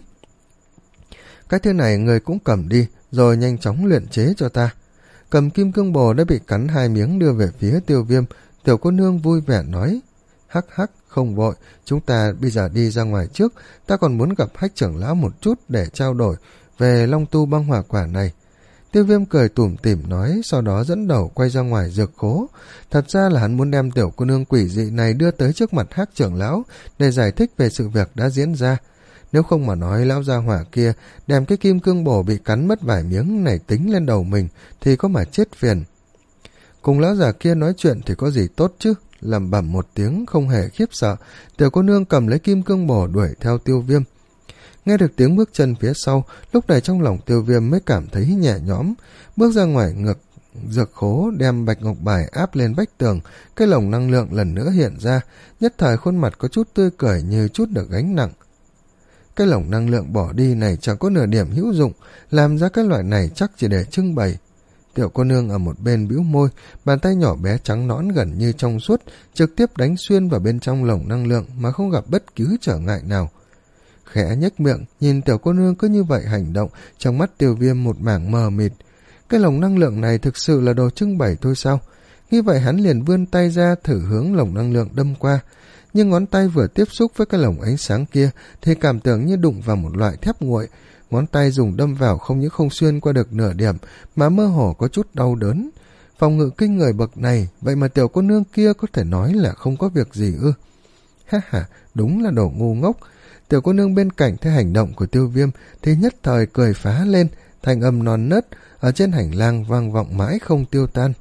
Cái thứ này người cũng cầm đi, rồi nhanh chóng luyện chế cho ta. Cầm kim cương bồ đã bị cắn hai miếng đưa về phía Tiêu Viêm, tiểu cô nương vui vẻ nói: Hắc hắc, không vội, chúng ta bây giờ đi ra ngoài trước, ta còn muốn gặp Hách trưởng lão một chút để trao đổi về long tu băng hỏa quả này. Tiêu Viêm cười tủm tỉm nói, sau đó dẫn đầu quay ra ngoài dược khố. Thật ra là hắn muốn đem tiểu cô nương quỷ dị này đưa tới trước mặt Hách trưởng lão để giải thích về sự việc đã diễn ra. Nếu không mà nói lão gia hỏa kia đem cái kim cương bổ bị cắn mất vài miếng này tính lên đầu mình thì có mà chết phiền. Cùng lão già kia nói chuyện thì có gì tốt chứ? Lẩm bẩm một tiếng không hề khiếp sợ, tiểu cô nương cầm lấy kim cương bổ đuổi theo Tiêu Viêm. Nghe được tiếng bước chân phía sau, lúc này trong lòng Tiêu Viêm mới cảm thấy nhẹ nhõm, bước ra ngoài ngược dược khố, đem bạch ngọc bài áp lên vách tường. Cái lồng năng lượng lần nữa hiện ra, nhất thời khuôn mặt có chút tươi cười như chút được gánh nặng. Cái lồng năng lượng bỏ đi này chẳng có nửa điểm hữu dụng, làm ra cái loại này chắc chỉ để trưng bày. Tiểu cô nương ở một bên bĩu môi, bàn tay nhỏ bé trắng nõn gần như trong suốt, trực tiếp đánh xuyên vào bên trong lồng năng lượng mà không gặp bất cứ trở ngại nào. Khẽ nhếch miệng, nhìn tiểu cô nương cứ như vậy hành động, trong mắt Tiêu Viêm một mảng mờ mịt. Cái lồng năng lượng này thực sự là đồ trưng bày thôi sao? Như vậy hắn liền vươn tay ra thử hướng lồng năng lượng đâm qua. Nhưng ngón tay vừa tiếp xúc với cái lồng ánh sáng kia thì cảm tưởng như đụng vào một loại thép nguội. Ngón tay dùng đâm vào không những không xuyên qua được nửa điểm mà mơ hồ có chút đau đớn. Phòng ngự kinh người bậc này, vậy mà tiểu cô nương kia có thể nói là không có việc gì ư? Ha ha, đúng là đồ ngu ngốc. Tiểu cô nương bên cạnh thấy hành động của Tiêu Viêm thì nhất thời cười phá lên, thanh âm non nớt ở trên hành lang vang vọng mãi không tiêu tan.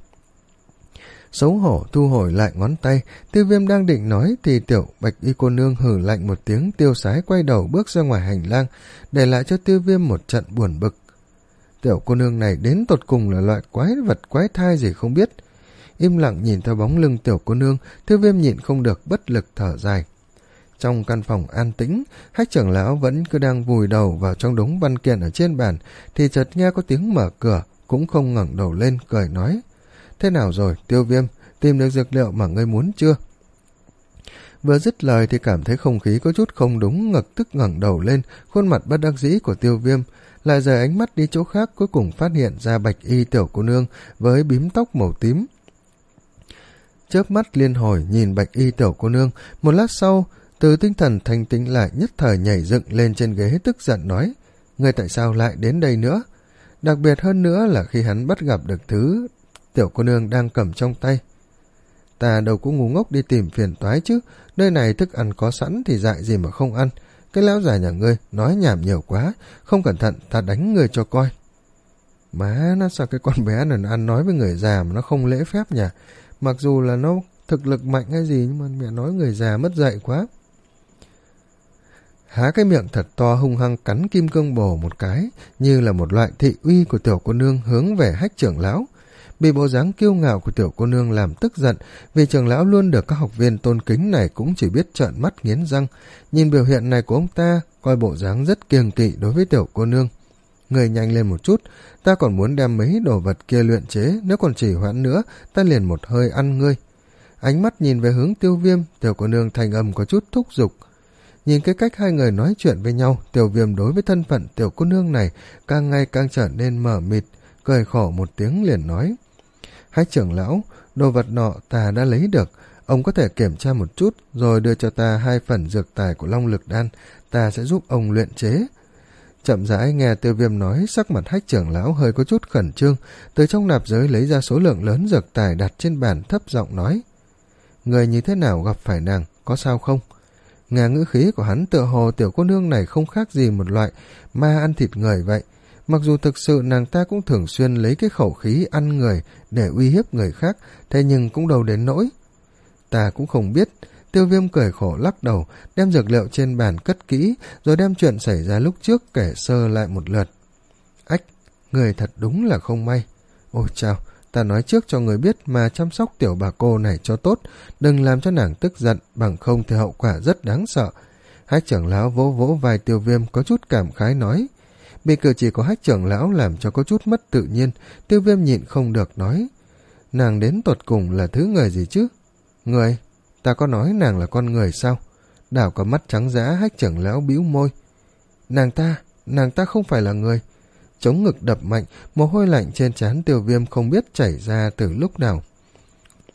Xấu hổ thu hồi lại ngón tay, Tiêu Viêm đang định nói thì tiểu bạch y cô nương hừ lạnh một tiếng, tiêu sái quay đầu bước ra ngoài hành lang, để lại cho Tiêu Viêm một trận buồn bực. Tiểu cô nương này đến tột cùng là loại quái vật quái thai gì không biết. Im lặng nhìn theo bóng lưng tiểu cô nương, Tiêu Viêm nhịn không được bất lực thở dài. Trong căn phòng an tĩnh, Hách trưởng lão vẫn cứ đang vùi đầu vào trong đống văn kiện ở trên bàn, thì chợt nghe có tiếng mở cửa, cũng không ngẩng đầu lên, cười nói: Thế nào rồi, Tiêu Viêm, tìm được dược liệu mà ngươi muốn chưa? Vừa dứt lời thì cảm thấy không khí có chút không đúng, ngực tức ngẩng đầu lên, khuôn mặt bất đắc dĩ của Tiêu Viêm lại rời ánh mắt đi chỗ khác, cuối cùng phát hiện ra bạch y tiểu cô nương với bím tóc màu tím. Chớp mắt liên hồi nhìn bạch y tiểu cô nương, một lát sau từ tinh thần thanh tĩnh lại, nhất thời nhảy dựng lên trên ghế tức giận nói: Ngươi tại sao lại đến đây nữa? Đặc biệt hơn nữa là khi hắn bắt gặp được thứ tiểu cô nương đang cầm trong tay. Ta đâu có ngu ngốc đi tìm phiền toái chứ, nơi này thức ăn có sẵn thì dại gì mà không ăn. Cái lão già nhà ngươi nói nhảm nhiều quá, không cẩn thận ta đánh ngươi cho coi. Má nó, sao cái con bé này nó ăn nói với người già mà nó không lễ phép nhỉ? Mặc dù là nó thực lực mạnh hay gì, nhưng mà mẹ nói người già mất dạy quá. Há cái miệng thật to hung hăng cắn kim cương bồ một cái, như là một loại thị uy của tiểu cô nương hướng về Hách trưởng lão. Bị bộ dáng kiêu ngạo của tiểu cô nương làm tức giận, vì trưởng lão luôn được các học viên tôn kính này cũng chỉ biết trợn mắt nghiến răng. Nhìn biểu hiện này của ông ta, coi bộ dáng rất kiêng kỵ đối với tiểu cô nương. Người nhanh lên một chút, ta còn muốn đem mấy đồ vật kia luyện chế, nếu còn chỉ hoãn nữa, ta liền một hơi ăn ngươi. Ánh mắt nhìn về hướng Tiêu Viêm, tiểu cô nương thanh âm có chút thúc giục. Nhìn cái cách hai người nói chuyện với nhau, Tiêu Viêm đối với thân phận tiểu cô nương này càng ngày càng trở nên mờ mịt, cười khổ một tiếng liền nói: Hách trưởng lão, đồ vật nọ ta đã lấy được, ông có thể kiểm tra một chút rồi đưa cho ta hai phần dược tài của Long Lực Đan, ta sẽ giúp ông luyện chế. Chậm rãi nghe Tiêu Viêm nói, sắc mặt Hách trưởng lão hơi có chút khẩn trương, từ trong nạp giới lấy ra số lượng lớn dược tài đặt trên bàn, thấp giọng nói: Người như thế nào gặp phải nàng, có sao không? Nghe ngữ khí của hắn tựa hồ tiểu cô nương này không khác gì một loại ma ăn thịt người vậy. Mặc dù thực sự nàng ta cũng thường xuyên lấy cái khẩu khí ăn người để uy hiếp người khác, thế nhưng cũng đâu đến nỗi. Ta cũng không biết. Tiêu Viêm cười khổ lắc đầu, đem dược liệu trên bàn cất kỹ, rồi đem chuyện xảy ra lúc trước kể sơ lại một lượt. Ách, người thật đúng là không may. Ôi chao, ta nói trước cho người biết mà chăm sóc tiểu bà cô này cho tốt, đừng làm cho nàng tức giận, bằng không thì hậu quả rất đáng sợ. Hách trưởng lão vỗ vỗ vai Tiêu Viêm có chút cảm khái nói. Bị cử chỉ của Hách trưởng lão làm cho có chút mất tự nhiên, Tiêu Viêm nhịn không được nói: Nàng đến tột cùng là thứ người gì chứ? Người? Ta có nói nàng là con người sao? Đảo có mắt trắng dã, Hách trưởng lão bĩu môi. Nàng ta, nàng ta không phải là người. Chống ngực đập mạnh, mồ hôi lạnh trên trán Tiêu Viêm không biết chảy ra từ lúc nào.